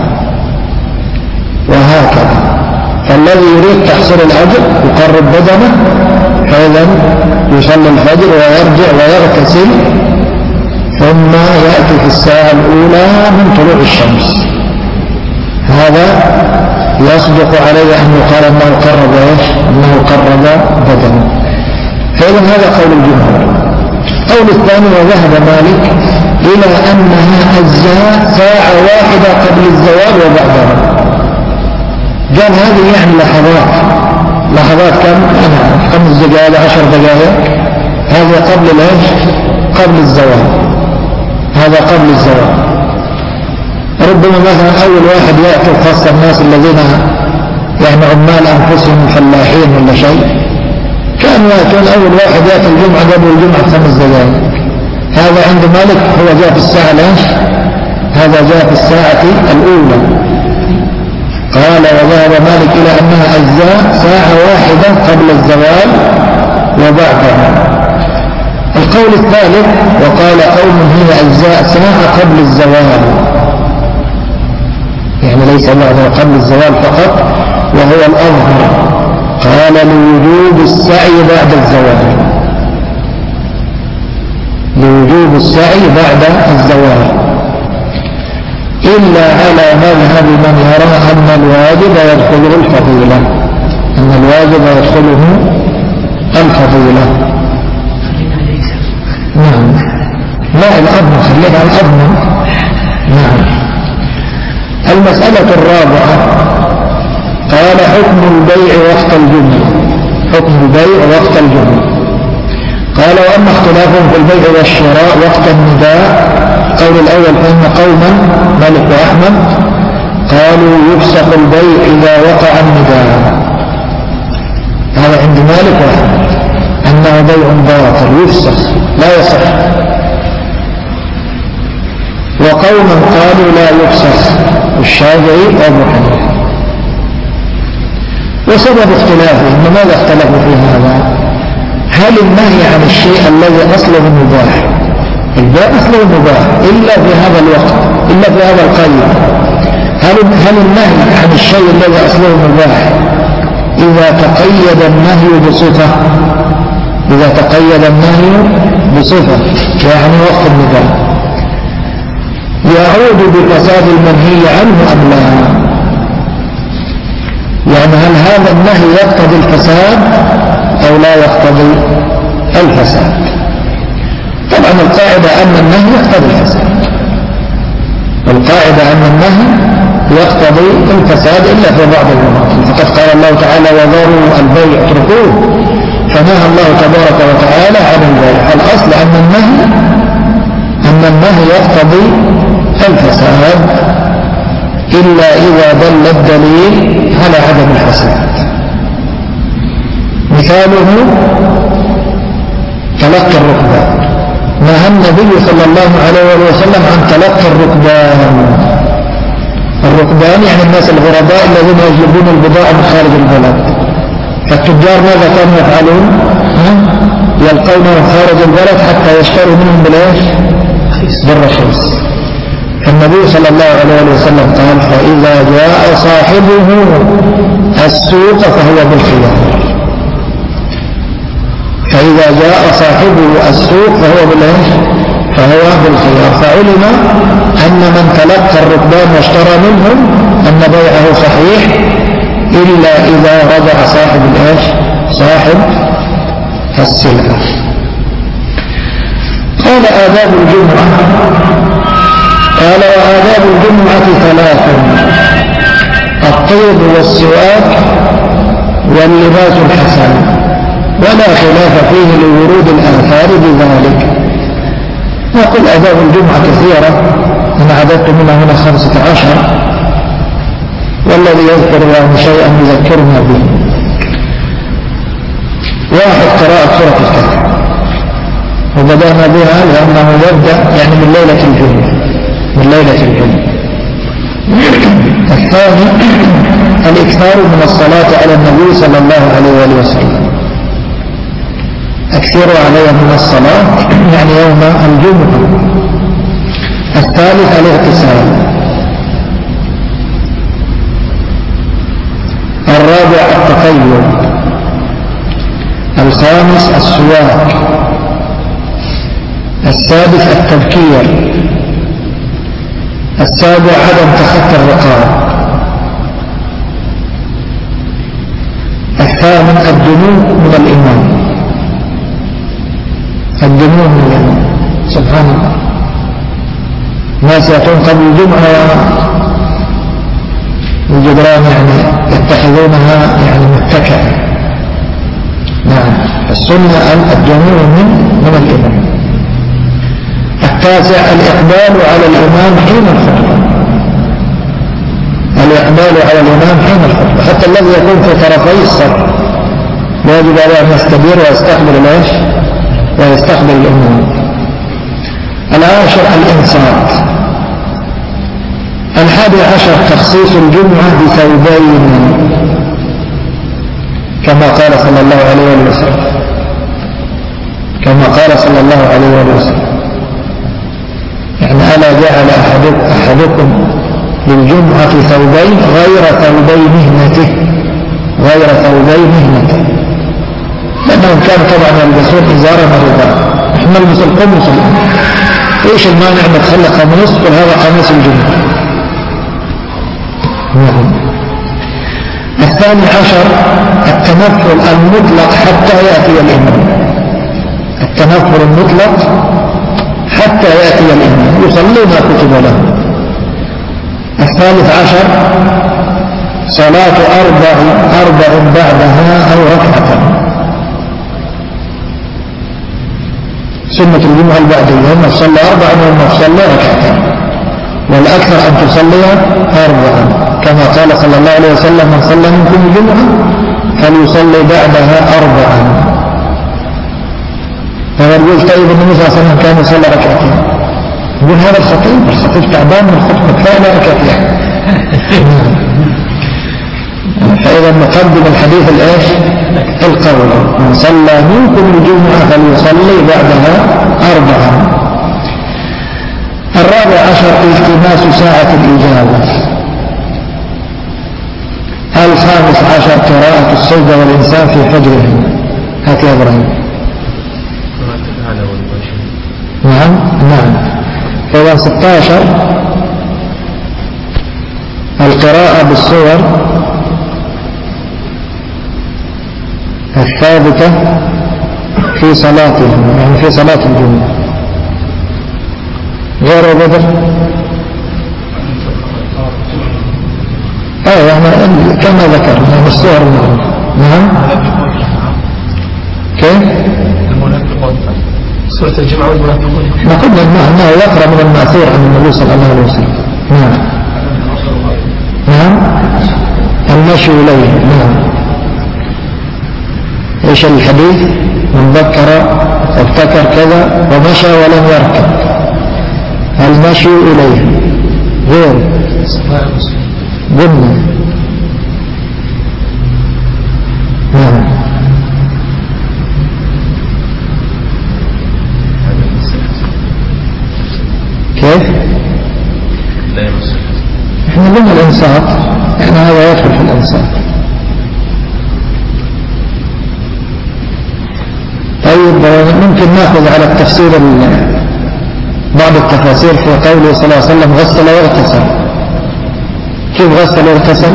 وهكذا. فالذي يريد تحصيل الأجر يقرب بدنه، فإذا يصلي الفجر ويرجع ويغتسل، ثم يأتي في الساعة الأولى من طلوع الشمس. هذا يصدق عليه أن يقال أنه قرب بدنه. فإذا هذا قول الجمهور. قول الثاني وذهب مالك إلى أنها أجزاء ساعة واحدة قبل الزوال وبعدها. قال هذه يعني لحظات كم؟ 5 دقائق 10 دقائق. هذا قبل الزوال. هذا قبل الزوال. ربما مثلا أول واحد يأتي، خاصة الناس الذين يعني عمال أنفسهم فلاحين ولا شيء، كانوا يأتون أول واحد يأتي الجمعة قبل الجمعة 5 دقائق. هذا عند مالك هو جاء في الساعة هذا جاء في الساعة الأولى. قال وذهب مالك إلى أنها أجزاء ساعة واحدة قبل الزوال وبعدها. القول الثالث وقال قوم هي أجزاء ساعة قبل الزوال، يعني ليس بعد قبل الزوال فقط، وهو الأظهر. قال لوجوب السعي بعد الزوال، لوجوب السعي بعد الزوال، إلا على مذهب من يرى أن الواجب يدخله الفضيلة، أن الواجب يدخله الفضيلة. نعم، لا الأضمن، خلينا الأضمن. نعم. المسألة الرابعة قال حكم البيع وقت الجمعة. حكم البيع وقت الجمعة. قال وأما اختلافهم في البيع والشراء وقت النداء، قول الأول فإن قوما مالك وأحمد قالوا يفسخ البيع إذا وقع النداء. هذا عند مالك وأحمد أنه بيع باطل يفسخ لا يصح. وقوما قالوا لا يفسخ، الشافعي وأبو حنيفة. وسبب اختلافهم ماذا اختلفوا في هذا؟ هل النهي عن الشيء الذي أصله مباح، البيع أصله مباح إلا في هذا الوقت، إلا في هذا القيد، هل النهي عن الشيء الذي أصله مباح إذا تقيد النهي بصفة، إذا تقيد النهي بصفة يعني وقت النباح، يعود بفساد المنهي عنه أم لا؟ يعني هل هذا النهي يقتضي الفساد أو لا يقتضي الفساد؟ طبعا القاعدة أن النهي يقتضي الفساد، القاعدة أن النهي يقتضي الفساد إلا في بعض المواطن. فقد قال الله تعالى وذروا البيع اتركوه، فنهى الله تبارك وتعالى عن البيع. الأصل أن النهي يقتضي الفساد إلا إذا دل الدليل على عدم الفساد. مثاله تلقي الركبان، نهى النبي صلى الله عليه وسلم عن تلقي الركبان يعني الناس الغرباء الذين يجلبون البضاعة من خارج البلد. فالتجار ماذا كانوا يفعلون؟ يلقونهم خارج البلد حتى يشتروا منهم بالرخيص. فالنبي صلى الله عليه وسلم قال فإذا جاء صاحبه السوق فهو بالخيار، فإذا جاء صاحبه السوق فهو بالخيار. فعلم أن من تلقى الركبان واشترى منهم أن بيعه صحيح إلا إذا رجع صاحب السلعة. قال آداب الجمعة، قال وآداب الجمعة 3: الطيب والسواك واللباس الحسن، ولا خلاف فيه لورود الآثار بذلك. نقول آداب الجمعة كثيرة، أنا عددت منها هنا 15، والذي يذكر له شيئا يذكرنا به. 1: قراءة سورة الكهف، وبدأنا بها لأنه يبدأ يعني من ليلة الجمعة. الثاني: الإكثار من الصلاة على النبي صلى الله عليه وسلم، أكثروا علي من الصلاة يعني يوم الجمعة. الثالث الاغتسال. الرابع التطيب. الخامس السواك. السادس التبكير. السابع عدم تخطي الرقاب. الثامن الدنو من الإمام. الدنو من الإمام. سبحان الله، ناس يأتون قبل الجمعة الجدران يعني يتخذونها يعني متكئة. نعم، السنة الدنو من الإمام. التاسع الإقبال على الإمام حين الخطبة. الإقبال على الإمام حين الخطبة، حتى الذي يكون في طرفي الصف لا يجب عليه أن يستدير ويستقبل الإيش ويستقبل الإمام. العاشر الإنصات. 11 تخصيص الجمعة بثوبين كما قال صلى الله عليه وسلم. كما قال صلى الله عليه وسلم يعني ألا جعل أحدكم للجمعة ثوبين غير ثوبي مهنته. غير ثوبي مهنته، لأنهم كانوا طبعا يلبسون إزارا ورداء. احنا نلبس القمص الآن، ايش المانع ان تخلى قميص تقول هذا قميص الجمعة؟ الثاني عشر التنفل المطلق حتى يأتي الإمام. التنفل المطلق حتى يأتي الإمام، يصلي ما كتب له. الثالث عشر صلاة أربع بعدها أو ركعة. سنة الجمعة البعدية أن تصلي 4 وأن تصلي ركعتين، والأكثر أن تصلي 4 كما قال صلى الله عليه وسلم من صلى منكم الجمعة فليصلي بعدها 4. فيقول طيب النبي صلى الله عليه وسلم كان يصلي ركعتين، يقول هذا الخطيب تعبان من الخطبة كفاية ركعتين. فإذا نقدم الحديث الإيش القول من صلى منكم الجمعة فليصلي بعدها 4. الرابع عشر التماس ساعة الإجابة. الخامس عشر قراءة السجدة والإنسان في فجرهم. هات يا إبراهيم. نعم. إذا 16 القراءة بالصور الثابتة في صلاتهم، يعني في صلاة الجمعة. غير بدر يعني كما ذكرنا يعني الصور المعروفة. نعم. كيف؟ سورة الجمعة والمنافقون. ما قلنا أنه يقرأ من المأثور عن النبي صلى الله عليه وسلم. نعم. المشي إليه. نعم. ايش الحديث؟ من ذكر وابتكر كذا ومشى ولم يركب المشي إليه غير ضمن. نعم. كيف؟ احنا قلنا الانصات، احنا هذا يدخل في الانصات. طيب ممكن ناخذ على التفسير بعض التفاسير في قوله صلى الله عليه وسلم غسل واغتسل. كيف غسل واغتسل؟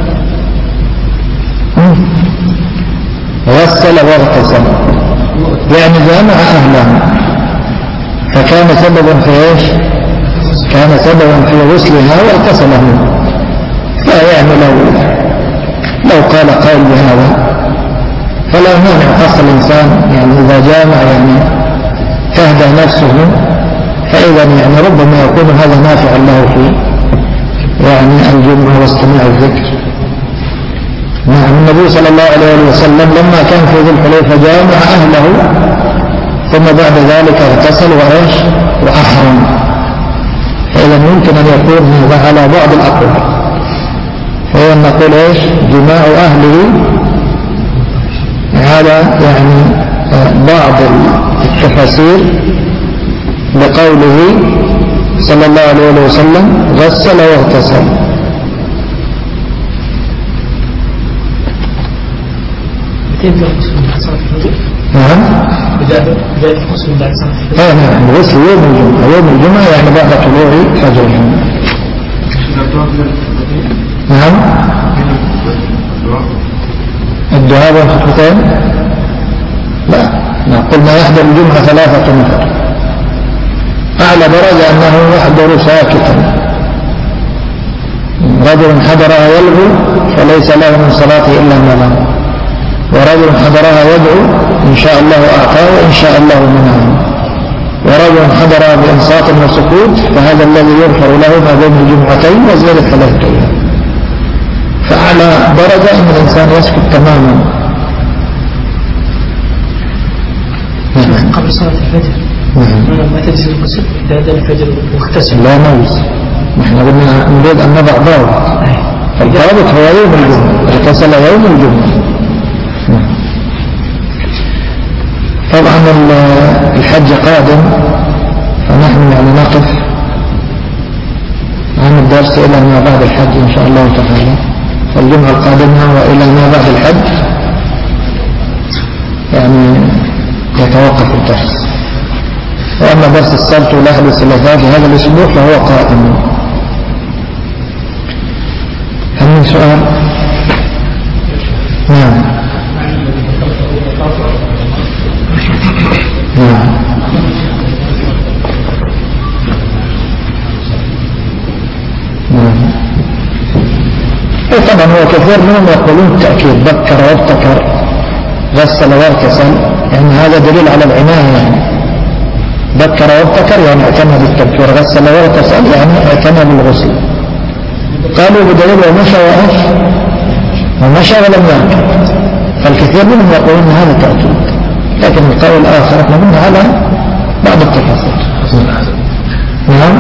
غسل واغتسل يعني جامع أهله، فكان سببا في ايش؟ كان سببا في غسلها واغتسله. فيعني لو قال قائل بهذا فلا مانع خاص الإنسان يعني إذا جامع يعني تهدى نفسه، فإذا يعني ربما يكون هذا نافعا له في يعني الجمعة واستماع الذكر. نعم. النبي صلى الله عليه وسلم لما كان في ذي الحليفة جامع أهله ثم بعد ذلك اغتسل وإيش وأحرم. فإذا ممكن أن يكون هذا على بعض الأقوال، فإذا نقول إيش جماع أهله هذا يعني بعض التفاسير بقوله صلى الله عليه وسلم غسل واغتسل. نعم بداية الغسل بعد صلاة الفجر. نعم الغسل يوم الجمعة، يوم الجمعة يعني بعد طلوع فجر. نعم الدعاء والخطبتين لا قلنا يحضر الجمعة 3 نفر، أعلى درجة أنه يحضر ساكتا، رجل حضرها يلغو فليس له من صلاته إلا ما له، ورجل حضرها يدعو إن شاء الله أعطاه وإن شاء الله منعه، ورجل حضرها بإنصات وسكوت فهذا الذي يغفر له ما بين الجمعتين وزيادة 3 أيام. فأعلى درجة أن الإنسان يسكت تماما. قبل صلاة الفجر ما تجزي الغسل إذا أذن الفجر واغتسل؟ لا نجزي، نحن قلنا نريد أن نضع ضابط، فالضابط هو يوم الجمعة، اغتسل يوم الجمعة. طبعا الحج قادم، فنحن يعني نقف عن الدرس إلى ما بعد الحج إن شاء الله تعالى، فالجمعة القادمة وإلى ما بعد الحج يعني يتوقف الدرس. وأما درس السبت والأحد والثلاثاء في هذا الأسبوع فهو قائم. هل من سؤال؟ نعم طبعا هو كثير منهم يقولون التأكيد بكر وابتكر غسل واغتسل، يعني هذا دليل على العناية، يعني بكر وابتكر يعني اعتنى بالتبكير، غسل واغتسل يعني اعتنى بالغسل. قالوا بدليل ومشى ولم يركب، فالكثير منهم يقولون هذا تأكيد، لكن القول الآخر احنا قلنا على بعض التفاصيل. نعم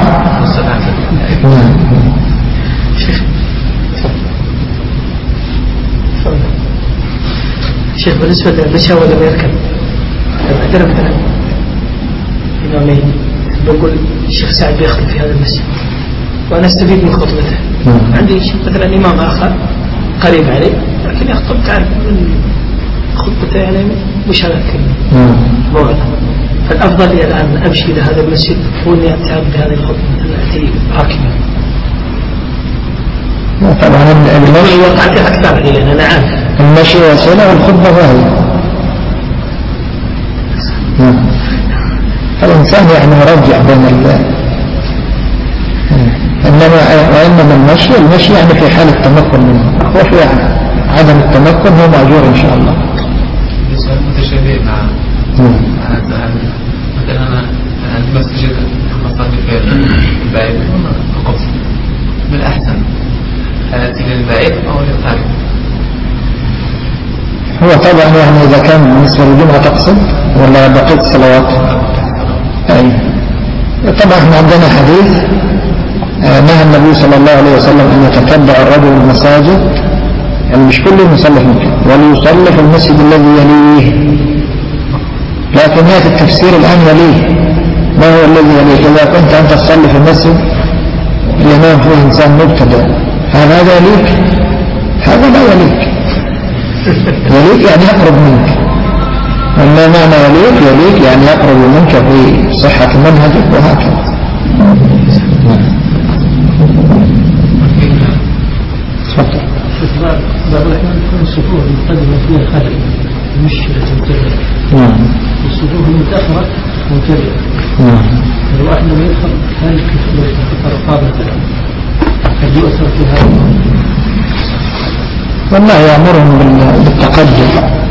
شيخ بالنسبة للمشى ولا ما يركب، عندنا مثلا إمامين بقول الشيخ سعد بيخطب في هذا المسجد وأنا استفيد من خطبته، عندي مثلا إمام آخر قريب علي لكن يخطب تعرف من خطبته يعني مش هذا الكلمة موعظة، فالأفضل لي الآن أمشي إلى هذا المسجد وإني أتعب بهذه الخطبة مثلا أتي راكبا. طبعا المشي وقعت أكثر علي لأن أنا عارف المشي وسيلة والخطبة غاية. الإنسان يعني يرجع بين وإنما المشي يعني في حال التمكن منه، وفي عدم التمكن هو مأجور إن شاء الله. سؤال متشابه مع مثلا أنا المسجد أصلي في البعيد القدس، من الأحسن آتي للبعيد أو للقريب؟ هو طبعا يعني إذا كان بالنسبة للجمعة تقصد ولا بقية الصلوات؟ أي طبعا احنا عندنا حديث نهى النبي صلى الله عليه وسلم أن يتتبع الرجل المساجد، يعني مش كل يصلي في مكان، وليصلي في المسجد الذي يليه، لكن هي في التفسير الآن يليه، ما هو الذي يليه؟ إذا كنت أنت تصلي في المسجد الإمام فيه إنسان مبتدئ، هذا يليك؟ هذا لا يليك، يليك يعني يقرب منك، وما معنى يليك يعني يقرب منك في صحة منهجك وهكذا. تفضل. بعض الأحيان تكون الصفوف المقدمة فيها خلل مش متبعة، والصفوف المتأخرة متبعة. الواحد لما يدخل هل يدخل رقابة قد يؤثر في هذا؟ والله يأمرهم بالتقدم،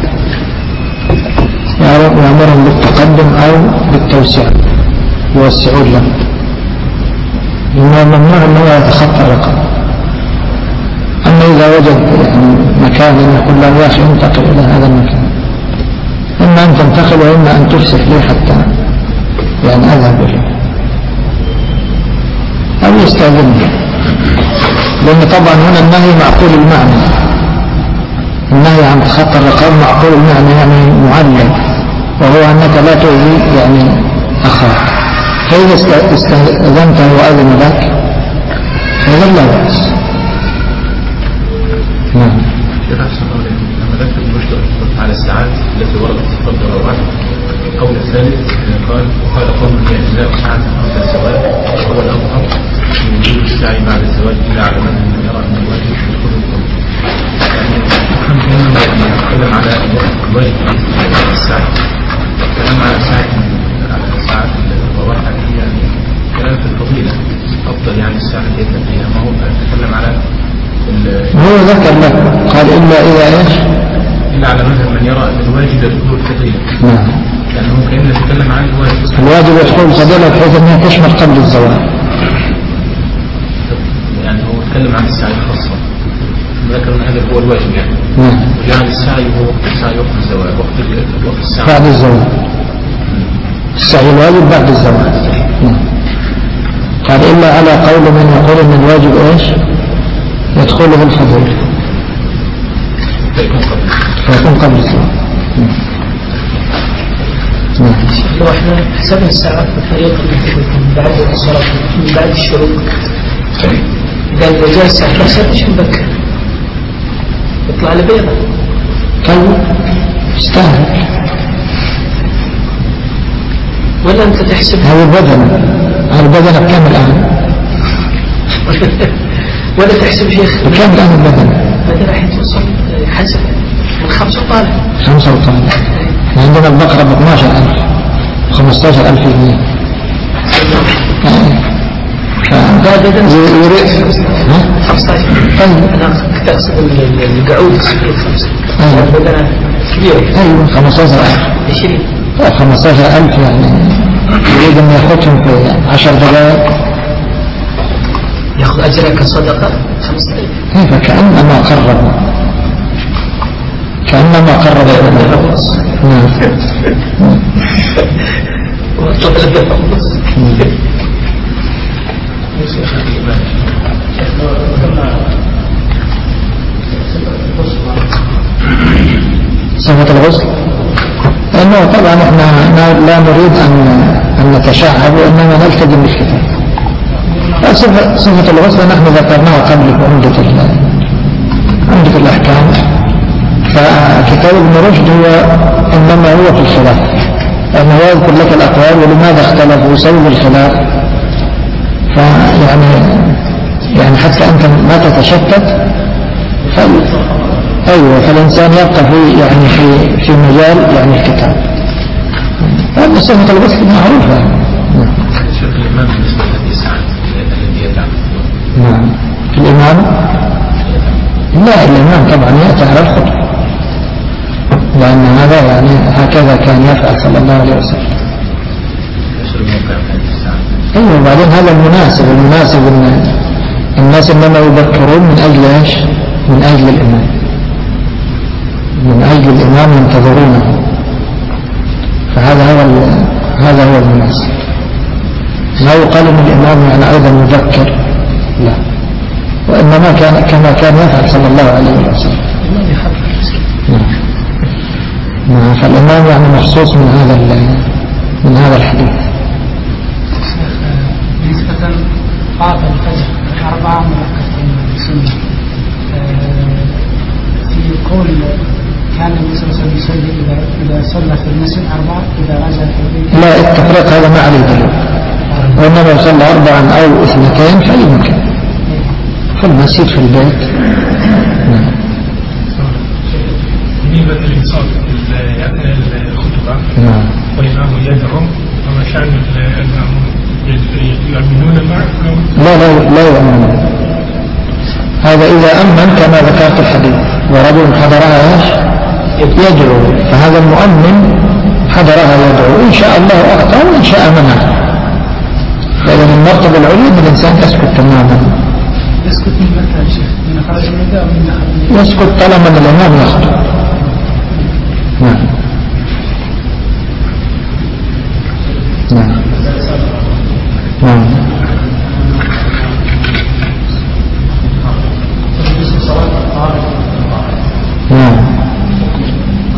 يأمرهم بالتقدم أو بالتوسع، يوسعون له، لأنه ممنوع أنه يتخطى رقم. أما إذا وجد يعني مكان يقول له يا أخي انتقل إلى هذا المكان، إما أن تنتقل وإما أن تفسح لي حتى يعني أذهب إليه أو يستأذن، لأن طبعا هنا النهي معقول المعنى، النهي عن تخطى الرقاب معقول المعنى يعني معلم، وهو أنك لا تؤذي يعني أخاك، فإذا استأذنته وأذن لك هذا لا بأس. نعم. لما ذكر المشترك على الساعات التي وردت في فضل الرواتب، القول الثالث وقال قوم هي إجزاء ساعة قبل الزواج وهو الأظهر من وجود السعي بعد الزواج إلى على من يرى أن الواجب يدخل القول. يعني نتكلم على الواجب في السعي، الكلام على ساعة الرواتب يعني كلام في الفضيلة أفضل، يعني الساعة اللي يبدأ فيها ما هو نتكلم على هو ذكر لك قال إلا إذا إيش؟ إلا على مذهب من يرى أن الواجب يدخل الفضيلة. نعم. لأنه كأنه يتكلم عن الواجب يدخل الفضيلة بحيث أنها تشمل قبل الزواج. يعني هو يتكلم عن السعي الخاصة، ذكر أن هذا هو الواجب يعني. نعم. وجعل السعي هو وقت السعي وقت الزواج، وقت السعي بعد الزواج. السعي الواجب بعد الزواج. نعم. قال إلا على قول من يقول أن الواجب إيش؟ يدخله الفضيلة فيكون قبل الزواج. لو احنا حسبنا الساعات بطريقة من بعد الصلاة من بعد الشروق، إذا جاء الساعة 5 مش مبكر يطلع لبيضة. طيب استهل ولا أنت تحسب هذا البدن بكم الآن؟ ولا تحسب شيخ بكم الآن البدن راح توصل حسب من 5 وطالع 5 وطالع. عندنا البقرة ب 12,000 15,000 جنيه. يريد 15. أنا كنت أقصد القعود 5 بدنا كبير. أيوة 15,000 20 15,000 يعني يريد أن يأخذهم في 10 دقائق يأخذ أجرك كصدقة 5,000. كيف كأنما قرب صفة الغسل لأنه طبعا احنا لا نريد أن نتشعب وإنما نلتزم بالكتاب. صفة الغسل نحن ذكرناها قبل عمدة الأحكام، فكتاب ابن رشد إنما هو في الخلاف، لأنه يذكر لك الأقوال ولماذا اختلفوا وسبب الخلاف، يعني حتى أنت ما تتشتت. أيوة فالإنسان يبقى في مجال يعني الكتاب. هذا صفة الغسل معروفة. شيخ الإمام بالنسبة للساعات التي يدعم نعم. الإمام لا، الإمام طبعا يأتي على الخطبة، لأن هذا يعني هكذا كان يفعل صلى الله عليه وسلم. أيوة وبعدين هذا المناسب إن الناس إنما يذكرون من أجل إيش؟ من أجل الإمام ينتظرونه، فهذا هو المناسب. لا يقال من الإمام يعني أيضا يذكر، لا، وإنما كما كان يفعل صلى الله عليه وسلم. نعم. فالإمام يعني مخصوص من هذا الحديث. نسبة بعض الفجر 4 مركزين سنة، في قول كان النبي صلى الله عليه وسلم يصلي إذا صلى في المسجد 4 إذا رجع في البيت. لا، التفريق هذا ما عليه دليل، وإنما يصلى 4 أو 2 في أي مكان، في المسجد في البيت. نعم. بالنسبة للإنصات الخطبة والإمام يدعو، وما كان يؤمنون معه؟ لا يؤمنون. هذا إذا أمن كما ذكرت الحديث ورجل حضرها يدعو، فهذا المؤمن حضرها يدعو، إن شاء الله أعطى وإن شاء منع. فإذا من المرتبة العليا أن الإنسان يسكت تماما. يسكت من متى شيخ؟ من خرج من الداء ومن يسكت طالما من الإمام يخطب. نعم. نعم. نعم. نعم.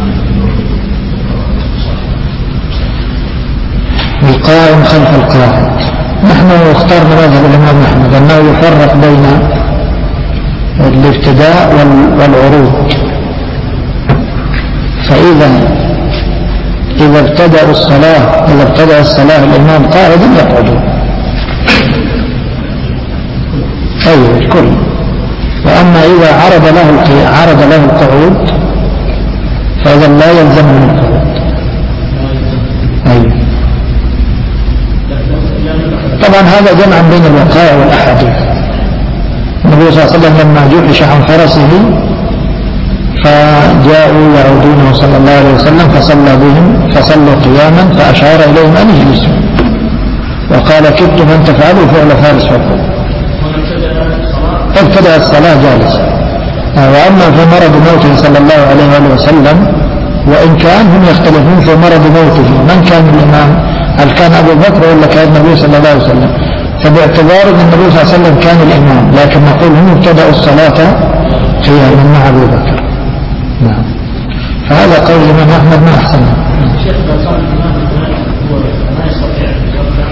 القائم خلف القائم. نحن اخترنا مذهب الإمام أحمد أنه يفرق بين الابتداء والعروض. إذا ابتدأ الصلاة الإمام قاعدا يقعدون، أيوة الكل. وأما إذا عرض له القعود فإذا لا يلزم من القعود. أيوة. طبعا هذا جمع بين الوقائع والأحاديث. النبي صلى الله عليه وسلم لما جحش عن فرسه فجاءوا يعودونه صلى الله عليه وسلم فصلى بهم فصلوا قياما فأشار إليهم أن يجلسوا وقال كدتم أن تفعلوا فعل فارس فقط. ابتدأ الصلاة جالسا. وأما في مرض موته صلى الله عليه وسلم وإن كان هم يختلفون في مرض موته من كان الإمام، هل كان أبو بكر ولا كان النبي صلى الله عليه وسلم؟ فباعتبار أن النبي صلى الله عليه وسلم كان الإمام، لكن نقول هم ابتدأوا الصلاة قياما مع أبو بكر. نعم. فهذا قول الإمام أحمد ما أحسنه. الشيخ بسام الإمام هو ما يستطيع أن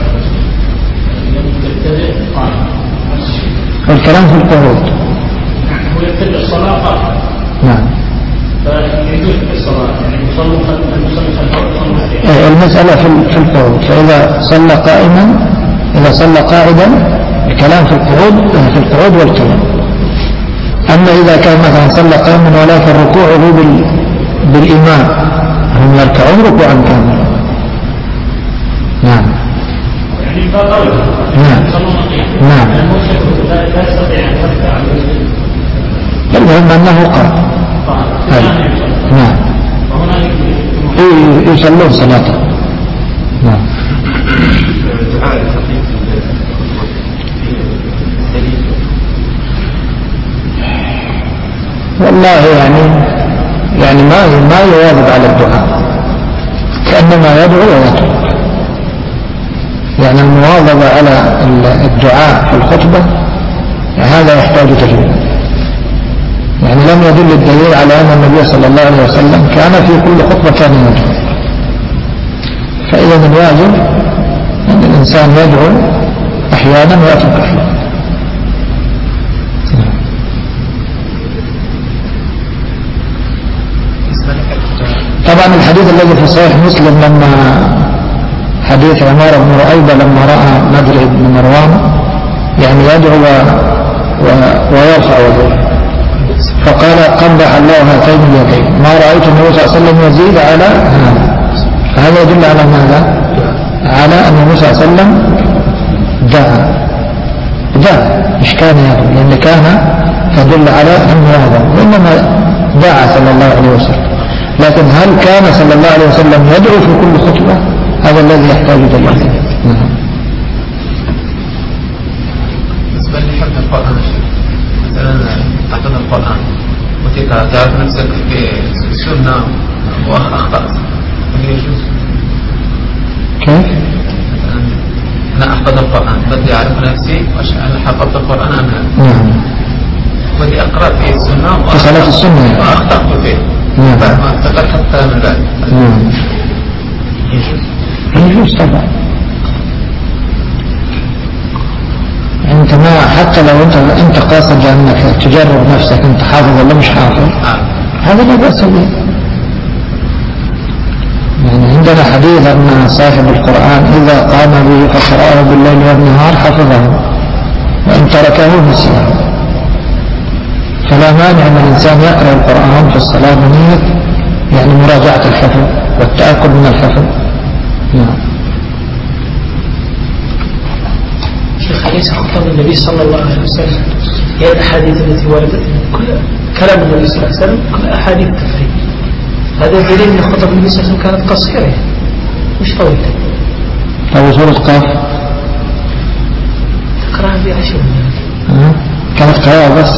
يبتدئ قائما. الكلام في القعود. هو يبتدئ الصلاة قائما. نعم. فيجوز في الصلاة يعني يصلوا خلفه. المسألة في القعود، فإذا صلى قائما إذا صلى قاعدا الكلام في القعود والقيام. أما إذا كان مثلا صلى قائما ولكن ركوعه بالإمام هم يركعون ركوعا كاملا. نعم. يعني فقط. نعم. نعم. لا يستطيع أن يركع. المهم أنه قام. نعم. يصلون صلاته. نعم. والله يعني ما يواظب على الدعاء، كأنما يدعو ويترك. يعني المواظبة على الدعاء في الخطبة هذا يحتاج تجربة. يعني لم يدل الدليل على أن النبي صلى الله عليه وسلم كان في كل خطبة كان يدعو. فإذا الواجب أن الإنسان يدعو أحيانا ويترك أحيانا. طبعا الحديث الذي في صحيح مسلم لما حديث عمار بن رؤيبة لما رأى مدري بن مروان يعني يدعو ويرفع يديه فقال قبح الله هاتين اليدين ما رأيت النبي صلى الله عليه وسلم يزيد على هذا. فهذا يدل على ماذا؟ على أن النبي صلى الله عليه وسلم دعا مش كان يدعو، لأن كان تدل على المواظبة وإنما دعا صلى الله عليه وسلم. لكن هل كان صلى الله عليه وسلم يدعو في كل خطبة؟ هذا الذي يحتاج دليل. بالنسبة لحفظ القرآن مثلا تحفظ القرآن وتعرف نفسك في سنة وأخطأت يجوز كيف؟ أنا أحفظ القرآن بدي أعرف نفسي وأنا حفظت القرآن أنا بدي أقرأ في السنة في صلاة السنة وأخطأت فيه بعد ما أفتكر حتى من ذلك يجوز طبعا. انت ما حتى لو انت قاصد انك تجرب نفسك انت حافظ ولا مش حافظ هذا لا بأس به. يعني عندنا حديث ان صاحب القرآن اذا قام به فقرأه بالليل والنهار حفظه وان تركه نسيه. فلا مانع ان الانسان يقرأ القرآن في الصلاة بنية يعني مراجعة الحفظ والتأكد من الحفظ. نعم. شيخ أليس خطاب النبي صلى الله عليه وسلم هي الأحاديث التي وردت كل كلام النبي صلى الله عليه وسلم كل أحاديث التفريق. هذا دليل أن خطب النبي صلى الله عليه وسلم كانت قصيرة مش طويلة. أو سورة قاف تقرأها في 10 دقائق كانت قراءة بس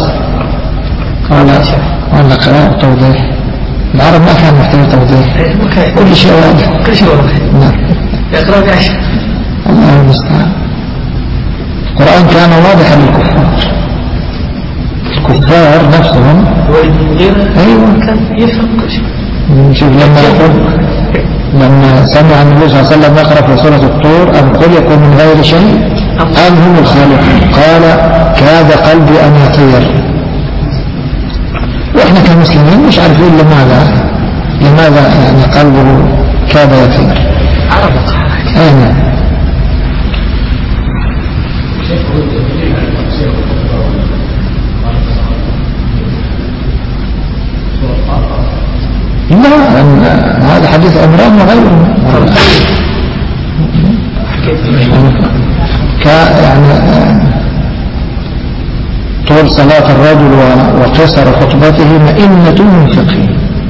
ولا قراءة توضيح. العرب ما كان محتاج توضيح كل شيء واضح كل شيء واضح. نعم. يقرأ في 10. الله المستعان. القرآن كان واضحا الكفار نفسهم الوليد بن المغيرة أيوة كان يفهم كل شيء. نشوف لما يقول لما سمع النبي صلى الله عليه وسلم يقرأ في سورة الطور أم خلقوا من غير شيء أم هم الخالقون قال كاد قلبي أن يطير. وإحنا كمسلمين مش عارفين لماذا يعني قلبه كاد يطير. أين لا هذا حديث عمران وغيره يعني طول صلاة الرجل وقصر خطبته مئنة من فقه.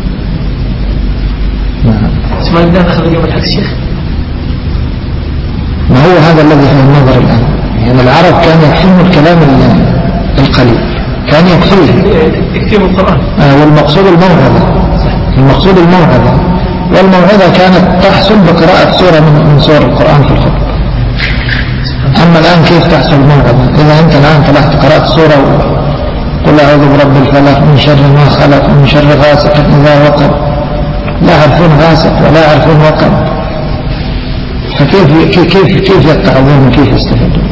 ما نقدر ناخذ اليوم الحق شيخ. ما هو هذا الذي في النظر الآن. يعني العرب كان يفهم الكلام القليل كان يكفيهم القرآن. والمقصود الموعظة والموعظة كانت تحصل بقراءة سورة من سور القرآن في الخطبة. أما الآن كيف تحصل الموعظة؟ إذا أنت الآن طلعت قرأت سورة قل أعوذ برب الفلق من شر ما خلق من شر غاسق إذا وقب لا يعرفون غاسق ولا يعرفون وقب فكيف يتعظون وكيف يستفيدون؟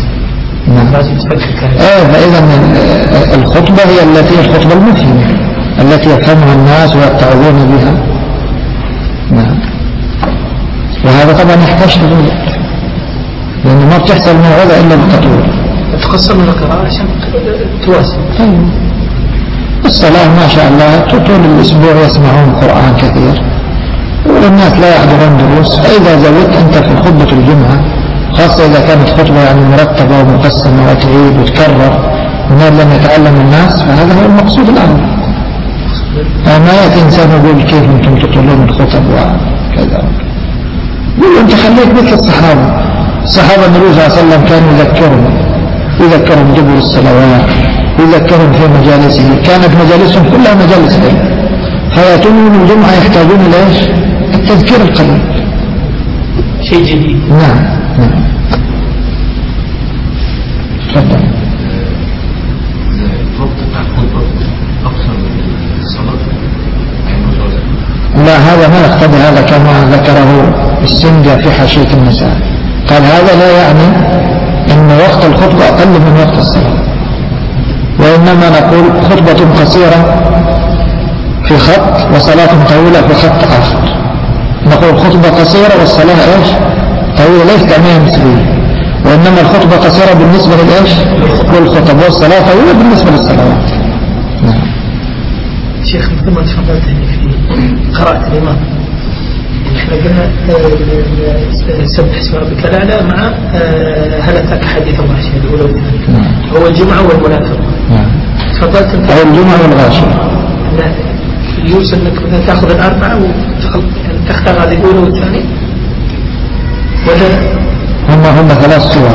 فإذا الخطبة هي الخطبة المفهمة التي يفهمها الناس ويتعظون بها. نعم. وهذا طبعا يحتاج تطوير لأنه ما بتحصل موعظة إلا بالتطوير. تقسم من القراءة عشان توازن. طيب الصلاة ما شاء الله طول الأسبوع يسمعون قرآن كثير والناس لا يحضرون دروس. فإذا زودت أنت في خطبة الجمعة خاصة إذا كانت خطبة يعني مرتبة ومقسمة وتعيد وتكرر من لم يتعلم الناس فهذا هو المقصود الأول. ما يأتي إنسان يقول كيف أنتم تطلون الخطب وكذا. يقول أنت خليك مثل الصحابة النبي صلى الله عليه وسلم كان يذكرهم دبر الصلوات يذكرهم في مجالسه. كانت مجالسهم كلها مجالس علم فيأتون من الجمعة يحتاجون إلى التذكير القليل شيء جديد. نعم تفضل. لا هذا ما يقتضي هذا كما ذكره السندي في حاشية النساء قال هذا لا يعني أن وقت الخطبة أقل من وقت الصلاة وإنما نقول خطبة قصيرة في خط وصلاة طويلة في خط آخر. نقول خطبة قصيرة والصلاة إيش طويلة ليس تعميها مثلية وإنما الخطبة قصيرة بالنسبة للإيش للخطب والصلاة طويلة بالنسبة للصلوات. نعم. شيخ مثل ما تفضلت في قراءة الإمام احنا قلنا سبح اسم ربك الأعلى مع هل أتاك حديث الغاشية الأولى والثانية هو الجمعة والمنافق. تفضلت انت أو الجمعة والغاشية. لا يوصل انك مثلا تاخذ الأربعة وتختار هذه الأولى والثانية ولا هم ثلاث صور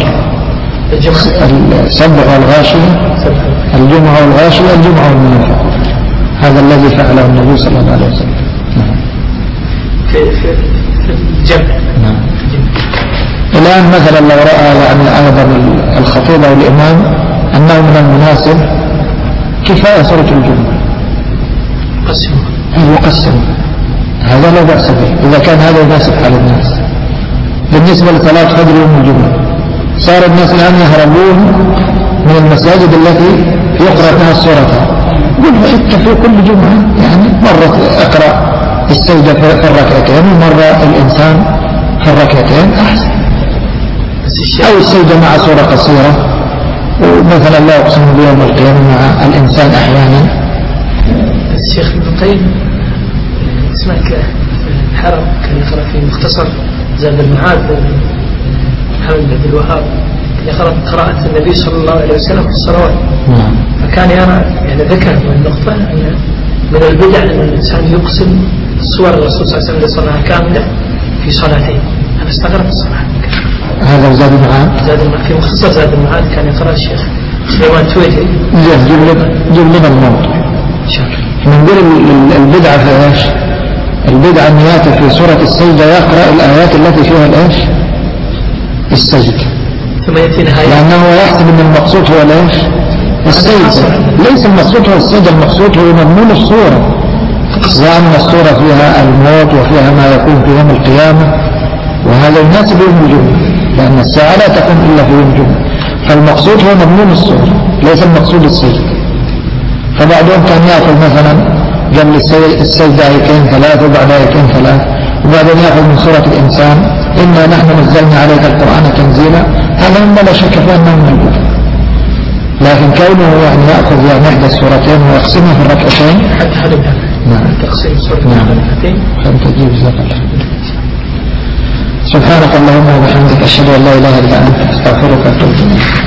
السبح والغاشية الجمعة والغاشية الجمعة والمنافق. هذا الذي فعله النبي صلى الله عليه وسلم. في الجمع. نعم. الآن مثلا لو رأى يعني أيضا الخطيب أو الإمام أنه من المناسب كفاية سورة الجمعة يقسم هذا لا بأس به إذا كان هذا يناسب حال الناس. بالنسبة لصلاة فجر يوم الجمعة صار الناس الآن يهربون من المساجد التي يقرأ فيها السورة. قل فإنت في كل جمعة يعني مرة اقرأ السجدة في الركعتين ومرة الإنسان في الركعتين أحسن أو السجدة مع سورة قصيرة ومثلا لا أقسم بيوم القيامة مع الإنسان أحيانا. الشيخ ابن القيم اسمعك في الحرم كان يقرأ في مختصر زاد المعاد محمد بن عبد الوهاب كان يقرأ قراءة النبي صلى الله عليه وسلم في الصلوات. فكان يرى يعني ذكر النقطة أن من البدع أن الإنسان يقسم صور الرسول صلى الله عليه وسلم لصلاة كاملة في صلاتين. أنا استغربت الصراحة. هذا زاد المعاد في مختصر زاد المعاد كان يقرأ الشيخ سليمان تويتي. جيب لنا الموضوع. نقول البدعة في ايش؟ البدعة أن يأتي في سورة السجدة يقرأ الآيات التي فيها الايش؟ السجدة. ثم يأتي نهاية. لأنه يحسب أن المقصود هو الايش؟ السجدة. ليس المقصود هو السجدة المقصود هو مضمون الصورة. وأن الصورة فيها الموت وفيها ما يكون في يوم القيامة، وهذا يناسب يوم الجمعة، لأن الساعة لا تكون إلا في يوم الجمعة. فالمقصود هو مضمون الصورة ليس المقصود السجد. فبعضهم كان يأخذ مثلا قبل السجدة آيتين ثلاث وبعد آيتين ثلاث، وبعدين يأخذ من سورة الإنسان إنا نحن نزلنا عليك القرآن تنزيلا. هذا مما لا شك في أنه موجود، لكن كونه يعني يأخذ يعني إحدى السورتين ويقسمها في الركعتين حتى هذا نعم تقسيم سورة نعم الركعتين. فأنت تجيب جزاك الله. سبحانك اللهم وبحمدك أشهد أن لا إله إلا أنت أستغفرك وأتوب إليك.